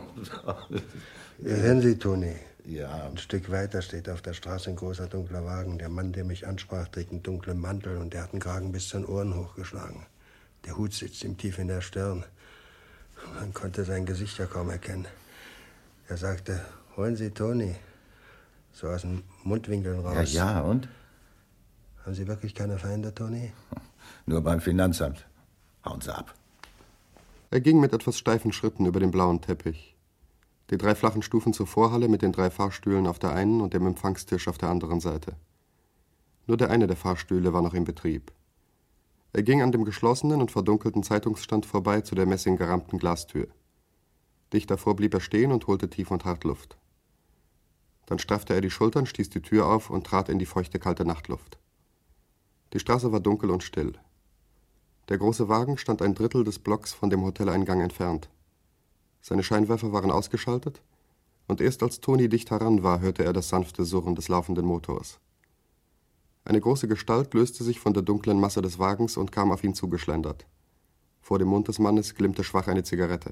Ja, hören Sie, Toni. Ja. Ein Stück weiter steht auf der Straße ein großer, dunkler Wagen. Der Mann, der mich ansprach, trägt einen dunklen Mantel und der hat einen Kragen bis zu den Ohren hochgeschlagen. Der Hut sitzt ihm tief in der Stirn. Man konnte sein Gesicht ja kaum erkennen. Er sagte, holen Sie Toni. So aus dem Mundwinkeln raus. Ja, ja, und? Haben Sie wirklich keine Feinde, Toni? Nur beim Finanzamt. Hauen Sie ab. Er ging mit etwas steifen Schritten über den blauen Teppich. Die drei flachen Stufen zur Vorhalle mit den drei Fahrstühlen auf der einen und dem Empfangstisch auf der anderen Seite. Nur der eine der Fahrstühle war noch in Betrieb. Er ging an dem geschlossenen und verdunkelten Zeitungsstand vorbei zu der messinggerammten Glastür. Dicht davor blieb er stehen und holte tief und hart Luft. Dann straffte er die Schultern, stieß die Tür auf und trat in die feuchte, kalte Nachtluft. Die Straße war dunkel und still. Der große Wagen stand ein Drittel des Blocks von dem Hoteleingang entfernt. Seine Scheinwerfer waren ausgeschaltet, und erst als Toni dicht heran war, hörte er das sanfte Surren des laufenden Motors. Eine große Gestalt löste sich von der dunklen Masse des Wagens und kam auf ihn zugeschlendert. Vor dem Mund des Mannes glimmte schwach eine Zigarette.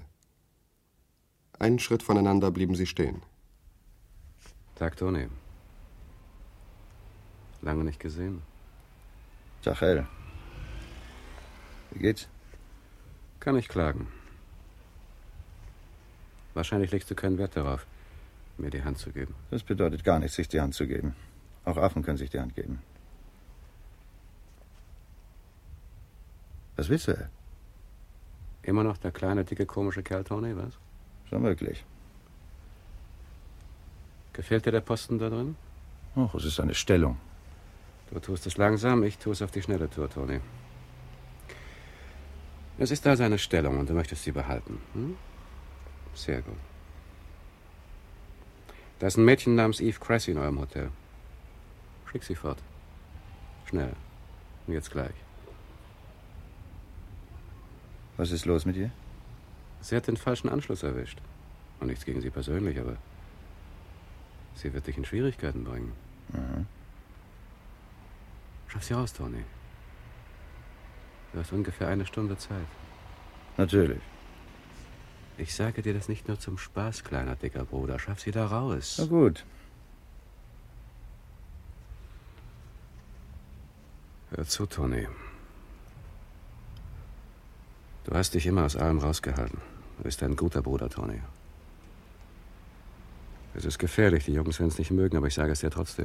Einen Schritt voneinander blieben sie stehen. Tag, Toni. Lange nicht gesehen. Tag, El. Wie geht's? Kann ich klagen. Wahrscheinlich legst du keinen Wert darauf, mir die Hand zu geben. Das bedeutet gar nichts, sich die Hand zu geben. Auch Affen können sich die Hand geben. Was willst du, El? Immer noch der kleine, dicke, komische Kerl, Toni, was? Schon möglich. Gefällt dir der Posten da drin? Ach, es ist eine Stellung. Du tust es langsam, ich tue es auf die schnelle Tour, Tony. Es ist also eine Stellung und du möchtest sie behalten. Hm? Sehr gut. Da ist ein Mädchen namens Eve Cressy in eurem Hotel. Schick sie fort. Schnell. Und jetzt gleich. Was ist los mit ihr? Sie hat den falschen Anschluss erwischt. Und nichts gegen sie persönlich, aber sie wird dich in Schwierigkeiten bringen. Mhm. Schaff sie raus, Tony. Du hast ungefähr eine Stunde Zeit. Natürlich. Ich sage dir das nicht nur zum Spaß, kleiner, dicker Bruder. Schaff sie da raus. Na gut. Hör zu, Tony. Du hast dich immer aus allem rausgehalten. Du bist ein guter Bruder, Tony. Es ist gefährlich, die Jungs werden es nicht mögen, aber ich sage es dir trotzdem.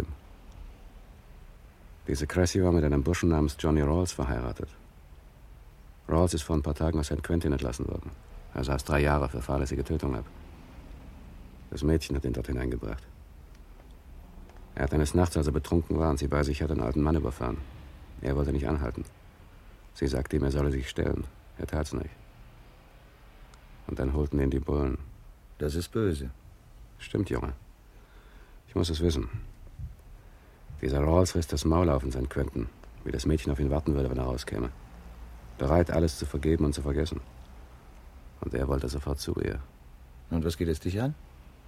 Diese Cressy war mit einem Burschen namens Johnny Rawls verheiratet. Rawls ist vor ein paar Tagen aus San Quentin entlassen worden. Er saß drei Jahre für fahrlässige Tötung ab. Das Mädchen hat ihn dort hineingebracht. Er hat eines Nachts, als er betrunken war und sie bei sich hat, einen alten Mann überfahren. Er wollte nicht anhalten. Sie sagte ihm, er solle sich stellen. Er tat's nicht. Und dann holten ihn die Bullen. Das ist böse. Stimmt, Junge. Ich muss es wissen. Dieser Rawls riss das Maul auf in San Quentin, wie das Mädchen auf ihn warten würde, wenn er rauskäme. Bereit, alles zu vergeben und zu vergessen. Und er wollte sofort zu ihr. Und was geht es dich an?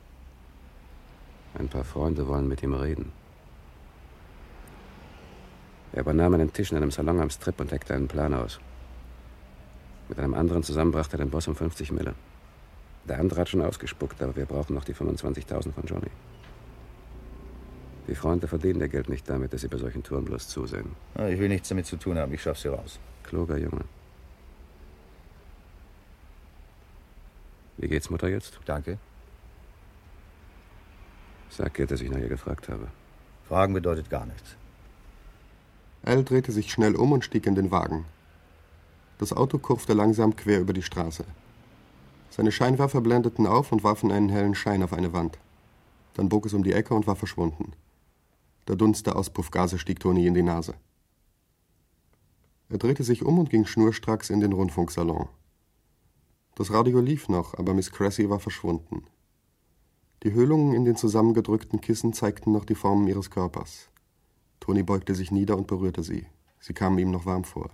Ein paar Freunde wollen mit ihm reden. Er übernahm einen Tisch in einem Salon am Strip und deckte einen Plan aus. Mit einem anderen zusammen brachte er den Boss um fünfzig Mille. Der andere hat schon ausgespuckt, aber wir brauchen noch die fünfundzwanzigtausend von Johnny. Die Freunde verdienen ihr Geld nicht damit, dass sie bei solchen Touren bloß zusehen. Ich will nichts damit zu tun haben, ich schaff sie raus. Kluger Junge. Wie geht's Mutter jetzt? Danke. Sag ihr, dass ich nach ihr gefragt habe. Fragen bedeutet gar nichts. Al drehte sich schnell um und stieg in den Wagen. Das Auto kurfte langsam quer über die Straße. Seine Scheinwerfer blendeten auf und warfen einen hellen Schein auf eine Wand. Dann bog es um die Ecke und war verschwunden. Der Dunst der Auspuffgase stieg Tony in die Nase. Er drehte sich um und ging schnurstracks in den Rundfunksalon. Das Radio lief noch, aber Miss Cressy war verschwunden. Die Höhlungen in den zusammengedrückten Kissen zeigten noch die Formen ihres Körpers. Tony beugte sich nieder und berührte sie. Sie kamen ihm noch warm vor.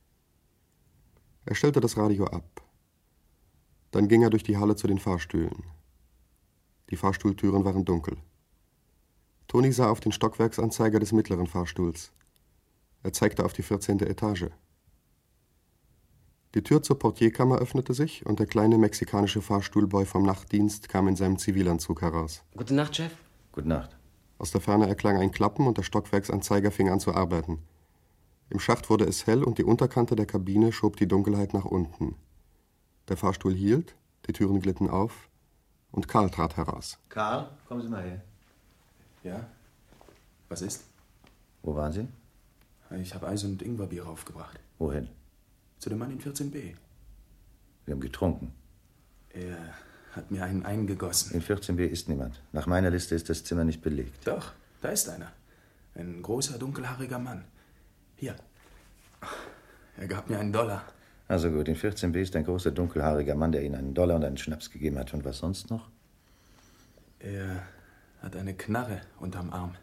Er stellte das Radio ab. Dann ging er durch die Halle zu den Fahrstühlen. Die Fahrstuhltüren waren dunkel. Tony sah auf den Stockwerksanzeiger des mittleren Fahrstuhls. Er zeigte auf die vierzehnte Etage. Die Tür zur Portierkammer öffnete sich und der kleine mexikanische Fahrstuhlboy vom Nachtdienst kam in seinem Zivilanzug heraus. Gute Nacht, Chef. Gute Nacht. Aus der Ferne erklang ein Klappen und der Stockwerksanzeiger fing an zu arbeiten. Im Schacht wurde es hell und die Unterkante der Kabine schob die Dunkelheit nach unten. Der Fahrstuhl hielt, die Türen glitten auf und Karl trat heraus. Karl, kommen Sie mal her. Ja? Was ist? Wo waren Sie? Ich habe Eis und Ingwerbier raufgebracht. Wohin? Zu dem Mann in vierzehn b. Wir haben getrunken. Er hat mir einen eingegossen. In vierzehn b ist niemand. Nach meiner Liste ist das Zimmer nicht belegt. Doch, da ist einer. Ein großer, dunkelhaariger Mann. Hier. Er gab mir einen Dollar. Also gut, in vierzehn b ist ein großer, dunkelhaariger Mann, der Ihnen einen Dollar und einen Schnaps gegeben hat. Und was sonst noch? Er hat eine Knarre unterm Arm.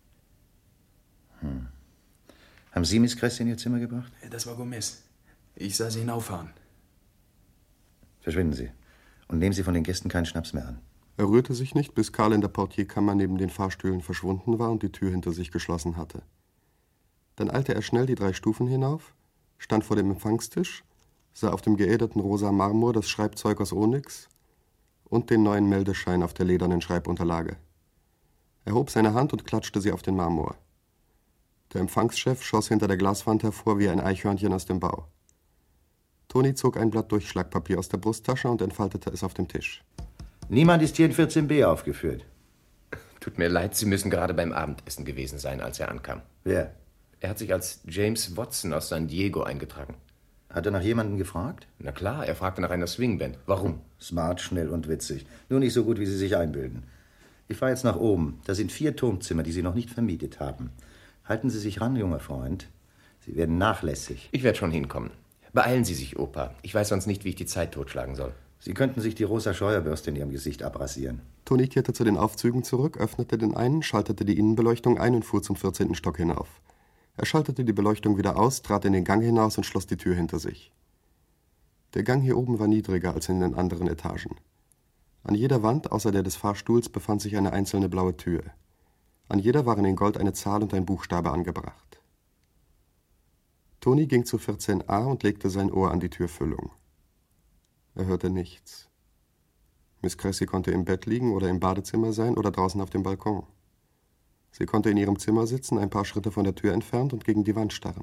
Hm. Haben Sie Miss Cressy in Ihr Zimmer gebracht? Das war Gomez. Ich sah sie hinauffahren. Verschwinden Sie. Und nehmen Sie von den Gästen keinen Schnaps mehr an. Er rührte sich nicht, bis Karl in der Portierkammer neben den Fahrstühlen verschwunden war und die Tür hinter sich geschlossen hatte. Dann eilte er schnell die drei Stufen hinauf, stand vor dem Empfangstisch, sah auf dem geäderten rosa Marmor das Schreibzeug aus Onyx und den neuen Meldeschein auf der ledernen Schreibunterlage. Er hob seine Hand und klatschte sie auf den Marmor. Der Empfangschef schoss hinter der Glaswand hervor wie ein Eichhörnchen aus dem Bau. Tony zog ein Blatt Durchschlagpapier aus der Brusttasche und entfaltete es auf dem Tisch. Niemand ist hier in vierzehn b aufgeführt. Tut mir leid, Sie müssen gerade beim Abendessen gewesen sein, als er ankam. Wer? Er hat sich als James Watson aus San Diego eingetragen. Hat er nach jemandem gefragt? Na klar, er fragte nach einer Swingband. Warum? Smart, schnell und witzig. Nur nicht so gut, wie Sie sich einbilden. Ich fahre jetzt nach oben. Da sind vier Turmzimmer, die Sie noch nicht vermietet haben. Halten Sie sich ran, junger Freund. Sie werden nachlässig. Ich werde schon hinkommen. Beeilen Sie sich, Opa. Ich weiß sonst nicht, wie ich die Zeit totschlagen soll. Sie könnten sich die rosa Scheuerbürste in Ihrem Gesicht abrasieren. Toni kehrte zu den Aufzügen zurück, öffnete den einen, schaltete die Innenbeleuchtung ein und fuhr zum vierzehnten Stock hinauf. Er schaltete die Beleuchtung wieder aus, trat in den Gang hinaus und schloss die Tür hinter sich. Der Gang hier oben war niedriger als in den anderen Etagen. An jeder Wand, außer der des Fahrstuhls, befand sich eine einzelne blaue Tür. An jeder waren in Gold eine Zahl und ein Buchstabe angebracht. Toni ging zu vierzehn a und legte sein Ohr an die Türfüllung. Er hörte nichts. Miss Cressy konnte im Bett liegen oder im Badezimmer sein oder draußen auf dem Balkon. Sie konnte in ihrem Zimmer sitzen, ein paar Schritte von der Tür entfernt und gegen die Wand starren.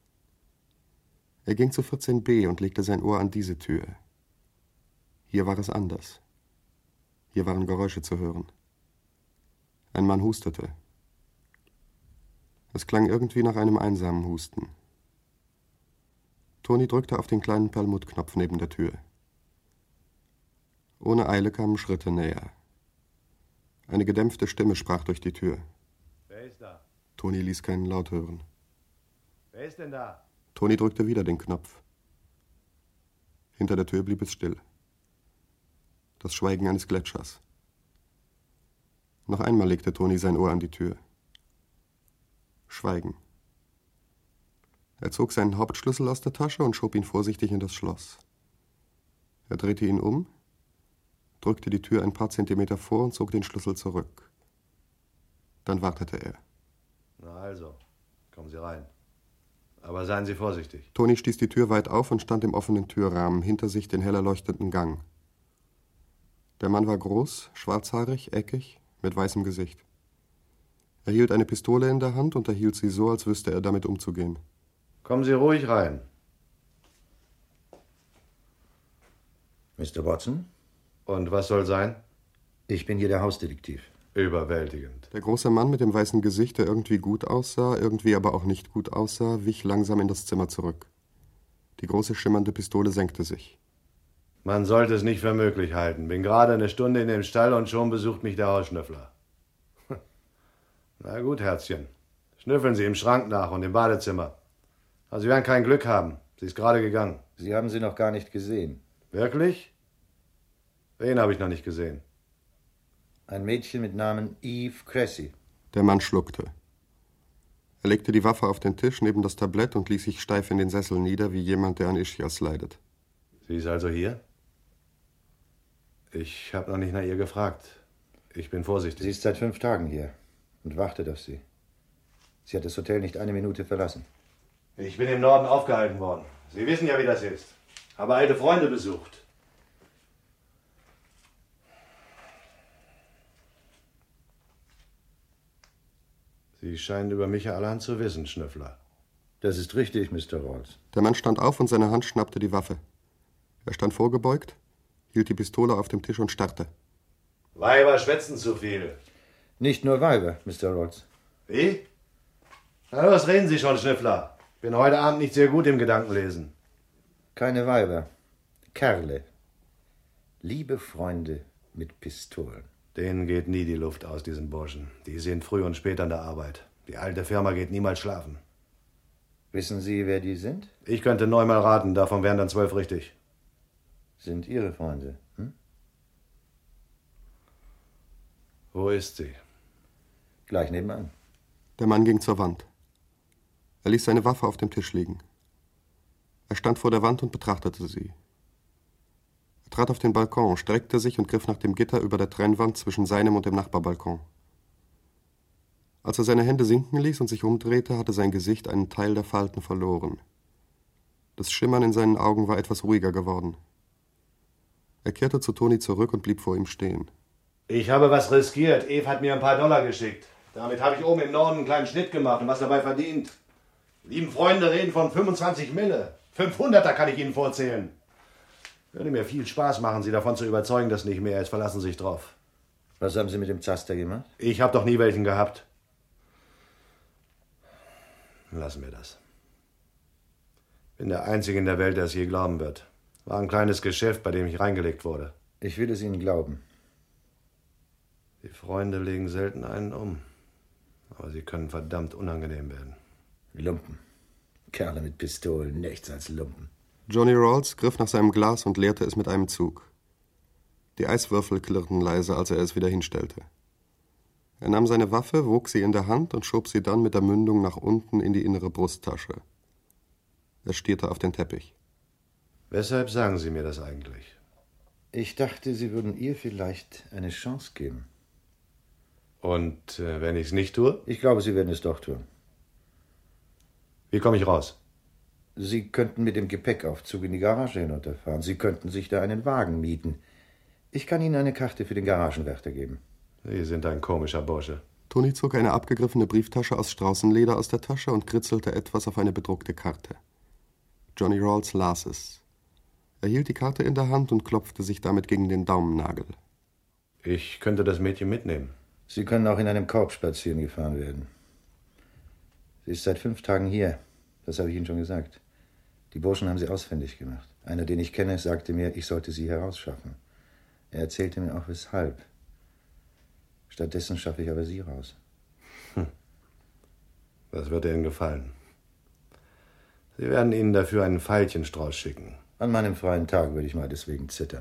Er ging zu vierzehn b und legte sein Ohr an diese Tür. Hier war es anders. Hier waren Geräusche zu hören. Ein Mann hustete. Es klang irgendwie nach einem einsamen Husten. Toni drückte auf den kleinen Perlmuttknopf neben der Tür. Ohne Eile kamen Schritte näher. Eine gedämpfte Stimme sprach durch die Tür. Wer ist da? Toni ließ keinen Laut hören. Wer ist denn da? Toni drückte wieder den Knopf. Hinter der Tür blieb es still. Das Schweigen eines Gletschers. Noch einmal legte Toni sein Ohr an die Tür. Schweigen. Er zog seinen Hauptschlüssel aus der Tasche und schob ihn vorsichtig in das Schloss. Er drehte ihn um, drückte die Tür ein paar Zentimeter vor und zog den Schlüssel zurück. Dann wartete er. Na also, kommen Sie rein. Aber seien Sie vorsichtig. Toni stieß die Tür weit auf und stand im offenen Türrahmen, hinter sich den hell erleuchteten Gang. Der Mann war groß, schwarzhaarig, eckig, mit weißem Gesicht. Er hielt eine Pistole in der Hand und er hielt sie so, als wüsste er damit umzugehen. Kommen Sie ruhig rein. Mister Watson? Und was soll sein? Ich bin hier der Hausdetektiv. Überwältigend. Der große Mann mit dem weißen Gesicht, der irgendwie gut aussah, irgendwie aber auch nicht gut aussah, wich langsam in das Zimmer zurück. Die große schimmernde Pistole senkte sich. Man sollte es nicht für möglich halten. Bin gerade eine Stunde in dem Stall und schon besucht mich der Hausschnüffler. Na gut, Herzchen. Schnüffeln Sie im Schrank nach und im Badezimmer. Also Sie werden kein Glück haben. Sie ist gerade gegangen. Sie haben sie noch gar nicht gesehen. Wirklich? Wen habe ich noch nicht gesehen? Ein Mädchen mit Namen Eve Cressy. Der Mann schluckte. Er legte die Waffe auf den Tisch neben das Tablett und ließ sich steif in den Sessel nieder, wie jemand, der an Ischias leidet. Sie ist also hier? Ich habe noch nicht nach ihr gefragt. Ich bin vorsichtig. Sie ist seit fünf Tagen hier und wartet auf Sie. Sie hat das Hotel nicht eine Minute verlassen. Ich bin im Norden aufgehalten worden. Sie wissen ja, wie das ist. Habe alte Freunde besucht. Sie scheinen über mich allerhand zu wissen, Schnüffler. Das ist richtig, Mister Rawls. Der Mann stand auf und seine Hand schnappte die Waffe. Er stand vorgebeugt, hielt die Pistole auf dem Tisch und starrte. Weiber schwätzen zu viel. Nicht nur Weiber, Mister Rawls. Wie? Na los, reden Sie schon, Schnüffler. Bin heute Abend nicht sehr gut im Gedankenlesen. Keine Weiber. Kerle. Liebe Freunde mit Pistolen. Denen geht nie die Luft aus, diesen Burschen. Die sind früh und spät an der Arbeit. Die alte Firma geht niemals schlafen. Wissen Sie, wer die sind? Ich könnte neunmal raten, davon wären dann zwölf richtig. Sind Ihre Freunde, hm? Wo ist sie? Gleich nebenan. Der Mann ging zur Wand. Er ließ seine Waffe auf dem Tisch liegen. Er stand vor der Wand und betrachtete sie. Er trat auf den Balkon, streckte sich und griff nach dem Gitter über der Trennwand zwischen seinem und dem Nachbarbalkon. Als er seine Hände sinken ließ und sich umdrehte, hatte sein Gesicht einen Teil der Falten verloren. Das Schimmern in seinen Augen war etwas ruhiger geworden. Er kehrte zu Toni zurück und blieb vor ihm stehen. Ich habe was riskiert. Eve hat mir ein paar Dollar geschickt. Damit habe ich oben im Norden einen kleinen Schnitt gemacht und was dabei verdient. Lieben Freunde reden von fünfundzwanzig Mille. fünfhunderter kann ich Ihnen vorzählen. Würde mir viel Spaß machen, Sie davon zu überzeugen, dass nicht mehr ist. Verlassen Sie sich drauf. Was haben Sie mit dem Zaster gemacht? Ich habe doch nie welchen gehabt. Lassen wir das. Bin der Einzige in der Welt, der es je glauben wird. War ein kleines Geschäft, bei dem ich reingelegt wurde. Ich will es Ihnen glauben. Die Freunde legen selten einen um. Aber sie können verdammt unangenehm werden. Lumpen. Kerle mit Pistolen, nichts als Lumpen. Johnny Rawls griff nach seinem Glas und leerte es mit einem Zug. Die Eiswürfel klirrten leise, als er es wieder hinstellte. Er nahm seine Waffe, wog sie in der Hand und schob sie dann mit der Mündung nach unten in die innere Brusttasche. Er stierte auf den Teppich. Weshalb sagen Sie mir das eigentlich? Ich dachte, Sie würden ihr vielleicht eine Chance geben. Und äh, wenn ich es nicht tue? Ich glaube, Sie werden es doch tun. Wie komme ich raus? Sie könnten mit dem Gepäckaufzug in die Garage hinunterfahren. Sie könnten sich da einen Wagen mieten. Ich kann Ihnen eine Karte für den Garagenwärter geben. Sie sind ein komischer Bursche. Toni zog eine abgegriffene Brieftasche aus Straußenleder aus der Tasche und kritzelte etwas auf eine bedruckte Karte. Johnny Rawls las es. Er hielt die Karte in der Hand und klopfte sich damit gegen den Daumennagel. Ich könnte das Mädchen mitnehmen. Sie können auch in einem Korb spazieren gefahren werden. Sie ist seit fünf Tagen hier. Das habe ich Ihnen schon gesagt. Die Burschen haben sie ausfindig gemacht. Einer, den ich kenne, sagte mir, ich sollte sie herausschaffen. Er erzählte mir auch weshalb. Stattdessen schaffe ich aber Sie raus. Hm. Das wird Ihnen gefallen. Sie werden Ihnen dafür einen Veilchenstrauß schicken. An meinem freien Tag würde ich mal deswegen zittern.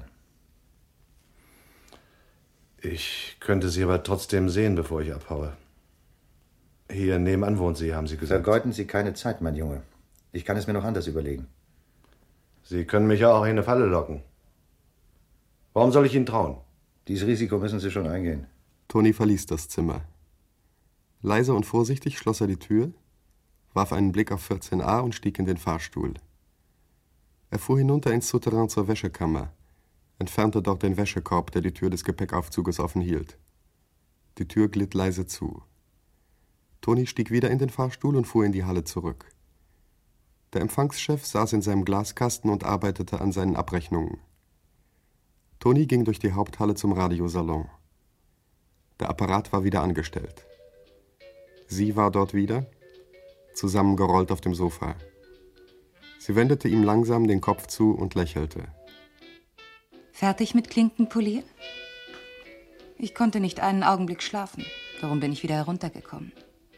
Ich könnte Sie aber trotzdem sehen, bevor ich abhaue. Hier nebenan wohnt sie, haben Sie gesagt. Vergeuden Sie keine Zeit, mein Junge. Ich kann es mir noch anders überlegen. Sie können mich ja auch in eine Falle locken. Warum soll ich Ihnen trauen? Dieses Risiko müssen Sie schon eingehen. Toni verließ das Zimmer. Leise und vorsichtig schloss er die Tür, warf einen Blick auf vierzehn a und stieg in den Fahrstuhl. Er fuhr hinunter ins Souterrain zur Wäschekammer, entfernte dort den Wäschekorb, der die Tür des Gepäckaufzuges offen hielt. Die Tür glitt leise zu. Toni stieg wieder in den Fahrstuhl und fuhr in die Halle zurück. Der Empfangschef saß in seinem Glaskasten und arbeitete an seinen Abrechnungen. Toni ging durch die Haupthalle zum Radiosalon. Der Apparat war wieder angestellt. Sie war dort wieder, zusammengerollt auf dem Sofa. Sie wendete ihm langsam den Kopf zu und lächelte. Fertig mit Klinkenpolieren? Ich konnte nicht einen Augenblick schlafen. Darum bin ich wieder heruntergekommen.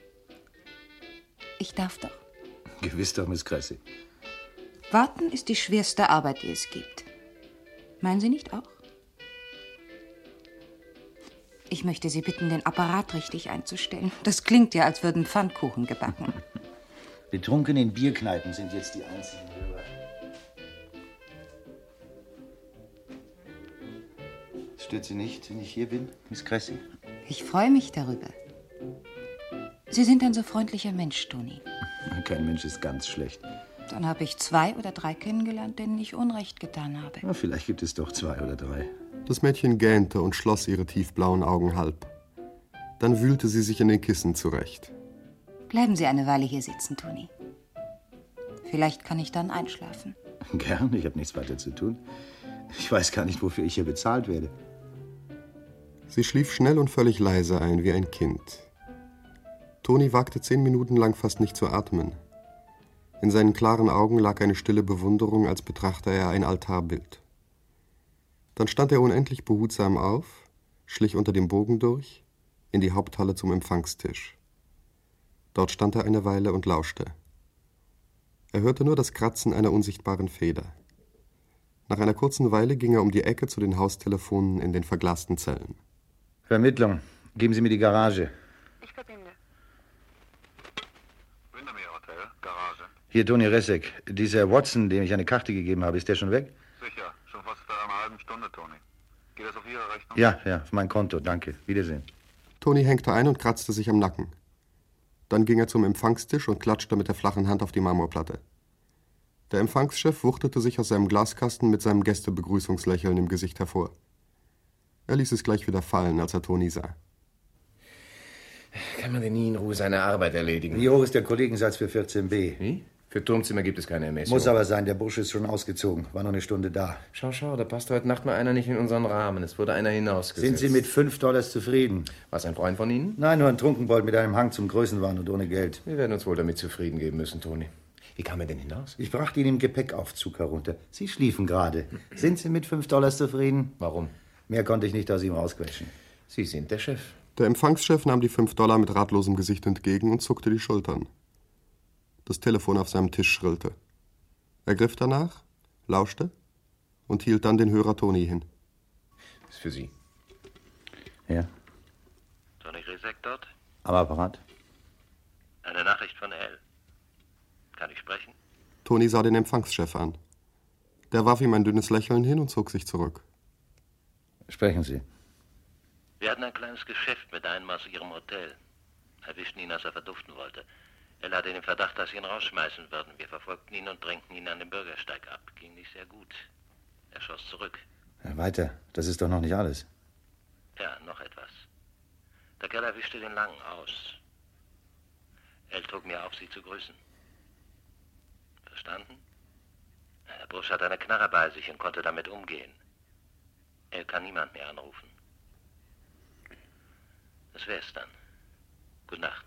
Ich darf doch. Gewiss doch, Miss Cressy. Warten ist die schwerste Arbeit, die es gibt. Meinen Sie nicht auch? Ich möchte Sie bitten, den Apparat richtig einzustellen. Das klingt ja, als würden Pfannkuchen gebacken. Betrunkene in Bierkneipen sind jetzt die einzigen Hörer. Es stört Sie nicht, wenn ich hier bin, Miss Cressy? Ich freue mich darüber. Sie sind ein so freundlicher Mensch, Toni. Kein Mensch ist ganz schlecht. Dann habe ich zwei oder drei kennengelernt, denen ich Unrecht getan habe. Na, vielleicht gibt es doch zwei oder drei. Das Mädchen gähnte und schloss ihre tiefblauen Augen halb. Dann wühlte sie sich in den Kissen zurecht. Bleiben Sie eine Weile hier sitzen, Toni. Vielleicht kann ich dann einschlafen. Gern, ich habe nichts weiter zu tun. Ich weiß gar nicht, wofür ich hier bezahlt werde. Sie schlief schnell und völlig leise ein, wie ein Kind. Toni wagte zehn Minuten lang fast nicht zu atmen. In seinen klaren Augen lag eine stille Bewunderung, als betrachte er ein Altarbild. Dann stand er unendlich behutsam auf, schlich unter dem Bogen durch, in die Haupthalle zum Empfangstisch. Dort stand er eine Weile und lauschte. Er hörte nur das Kratzen einer unsichtbaren Feder. Nach einer kurzen Weile ging er um die Ecke zu den Haustelefonen in den verglasten Zellen. Vermittlung. Geben Sie mir die Garage. Ich verbinde. Windermere Hotel, Garage. Hier, Toni Ressek. Dieser Watson, dem ich eine Karte gegeben habe, ist der schon weg? Sicher, schon fast vor einer halben Stunde, Toni. Geht das auf Ihre Rechnung? Ja, ja, auf mein Konto, danke. Wiedersehen. Toni hängte ein und kratzte sich am Nacken. Dann ging er zum Empfangstisch und klatschte mit der flachen Hand auf die Marmorplatte. Der Empfangschef wuchtete sich aus seinem Glaskasten mit seinem Gästebegrüßungslächeln im Gesicht hervor. Er ließ es gleich wieder fallen, als er Toni sah. Kann man denn nie in Ruhe seine Arbeit erledigen? Wie hoch ist der Kollegensatz für vierzehn b? Wie? Für Turmzimmer gibt es keine Ermessung. Muss aber sein, der Bursche ist schon ausgezogen. War noch eine Stunde da. Schau, schau, da passt heute Nacht mal einer nicht in unseren Rahmen. Es wurde einer hinausgesetzt. Sind Sie mit fünf Dollars zufrieden? Was, ein Freund von Ihnen? Nein, nur ein Trunkenbold mit einem Hang zum Größenwahn und ohne Geld. Wir werden uns wohl damit zufrieden geben müssen, Toni. Wie kam er denn hinaus? Ich brachte ihn im Gepäckaufzug herunter. Sie schliefen gerade. Sind Sie mit fünf Dollars zufrieden? Warum? Mehr konnte ich nicht aus ihm rausquetschen. Sie sind der Chef. Der Empfangschef nahm die fünf Dollar mit ratlosem Gesicht entgegen und zuckte die Schultern. Das Telefon auf seinem Tisch schrillte. Er griff danach, lauschte und hielt dann den Hörer Toni hin. Das ist für Sie. Ja. Toni Grisek dort? Am Apparat. Eine Nachricht von Elle. Kann ich sprechen? Toni sah den Empfangschef an. Der warf ihm ein dünnes Lächeln hin und zog sich zurück. Sprechen Sie. Wir hatten ein kleines Geschäft mit einem aus Ihrem Hotel. Erwischten ihn, als er verduften wollte. Elle hatte den Verdacht, dass sie ihn rausschmeißen würden. Wir verfolgten ihn und drängten ihn an den Bürgersteig ab. Ging nicht sehr gut. Er schoss zurück. Ja, weiter. Das ist doch noch nicht alles. Ja, noch etwas. Der Kerl erwischte den Langen aus. Elle trug mir auf, sie zu grüßen. Verstanden? Der Bursch hat eine Knarre bei sich und konnte damit umgehen. Elle kann niemand mehr anrufen. Das wär's dann. Gute Nacht.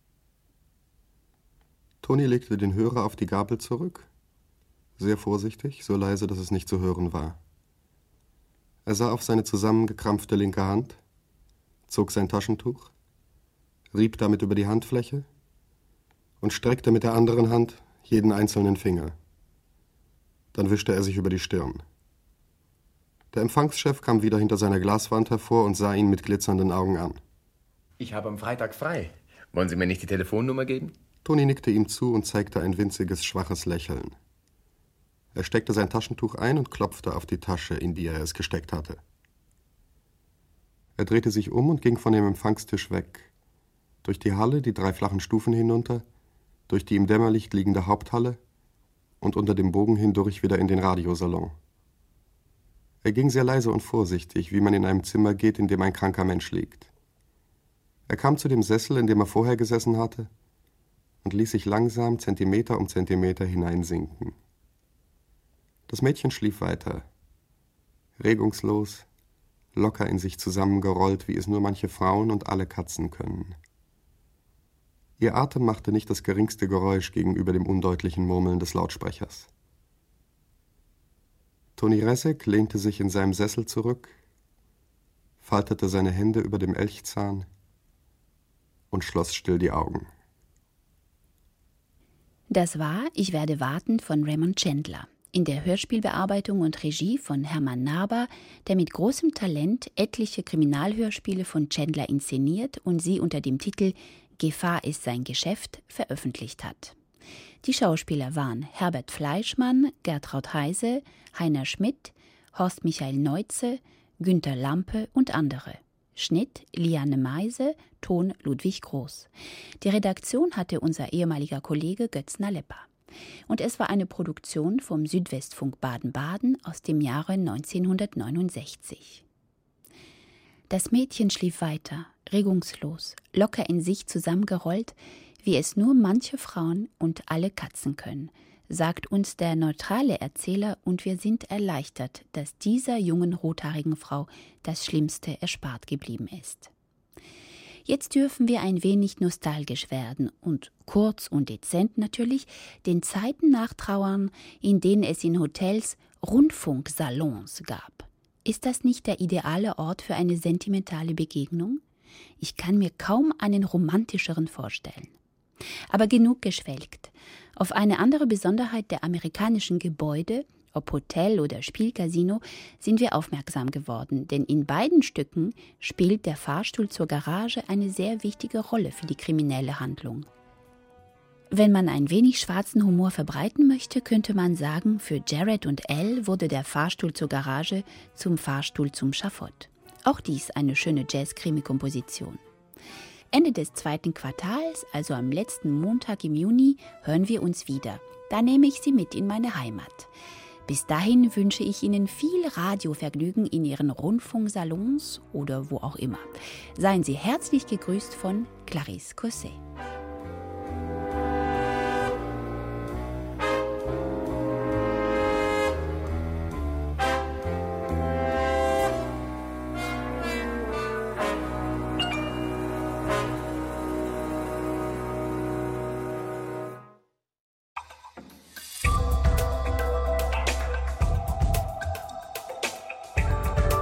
Toni legte den Hörer auf die Gabel zurück. Sehr vorsichtig, so leise, dass es nicht zu hören war. Er sah auf seine zusammengekrampfte linke Hand, zog sein Taschentuch, rieb damit über die Handfläche und streckte mit der anderen Hand jeden einzelnen Finger. Dann wischte er sich über die Stirn. Der Empfangschef kam wieder hinter seiner Glaswand hervor und sah ihn mit glitzernden Augen an. Ich habe am Freitag frei. Wollen Sie mir nicht die Telefonnummer geben? Toni nickte ihm zu und zeigte ein winziges, schwaches Lächeln. Er steckte sein Taschentuch ein und klopfte auf die Tasche, in die er es gesteckt hatte. Er drehte sich um und ging von dem Empfangstisch weg. Durch die Halle, die drei flachen Stufen hinunter, durch die im Dämmerlicht liegende Haupthalle und unter dem Bogen hindurch wieder in den Radiosalon. Er ging sehr leise und vorsichtig, wie man in einem Zimmer geht, in dem ein kranker Mensch liegt. Er kam zu dem Sessel, in dem er vorher gesessen hatte, und ließ sich langsam Zentimeter um Zentimeter hineinsinken. Das Mädchen schlief weiter, regungslos, locker in sich zusammengerollt, wie es nur manche Frauen und alle Katzen können. Ihr Atem machte nicht das geringste Geräusch gegenüber dem undeutlichen Murmeln des Lautsprechers. Toni Grisek lehnte sich in seinem Sessel zurück, faltete seine Hände über dem Elchzahn und schloss still die Augen. Das war Ich werde warten von Raymond Chandler. In der Hörspielbearbeitung und Regie von Hermann Naber, der mit großem Talent etliche Kriminalhörspiele von Chandler inszeniert und sie unter dem Titel Gefahr ist sein Geschäft veröffentlicht hat. Die Schauspieler waren Herbert Fleischmann, Gertraud Heise, Heiner Schmidt, Horst Michael Neutze, Günter Lampe und andere. Schnitt Liane Meise, Ton Ludwig Groß. Die Redaktion hatte unser ehemaliger Kollege Götz Naleppa. Und es war eine Produktion vom Südwestfunk Baden-Baden aus dem Jahre neunzehnhundertneunundsechzig. Das Mädchen schlief weiter, regungslos, locker in sich zusammengerollt, wie es nur manche Frauen und alle Katzen können, sagt uns der neutrale Erzähler, und wir sind erleichtert, dass dieser jungen rothaarigen Frau das Schlimmste erspart geblieben ist. Jetzt dürfen wir ein wenig nostalgisch werden und kurz und dezent natürlich den Zeiten nachtrauern, in denen es in Hotels Rundfunksalons gab. Ist das nicht der ideale Ort für eine sentimentale Begegnung? Ich kann mir kaum einen romantischeren vorstellen. Aber genug geschwelgt. Auf eine andere Besonderheit der amerikanischen Gebäude, ob Hotel oder Spielcasino, sind wir aufmerksam geworden, denn in beiden Stücken spielt der Fahrstuhl zur Garage eine sehr wichtige Rolle für die kriminelle Handlung. Wenn man ein wenig schwarzen Humor verbreiten möchte, könnte man sagen, für Jared und Elle wurde der Fahrstuhl zur Garage zum Fahrstuhl zum Schafott. Auch dies eine schöne Jazz-Krimi-Komposition. Ende des zweiten Quartals, also am letzten Montag im Juni, hören wir uns wieder. Da nehme ich Sie mit in meine Heimat. Bis dahin wünsche ich Ihnen viel Radiovergnügen in Ihren Rundfunksalons oder wo auch immer. Seien Sie herzlich gegrüßt von Clarisse Cosset.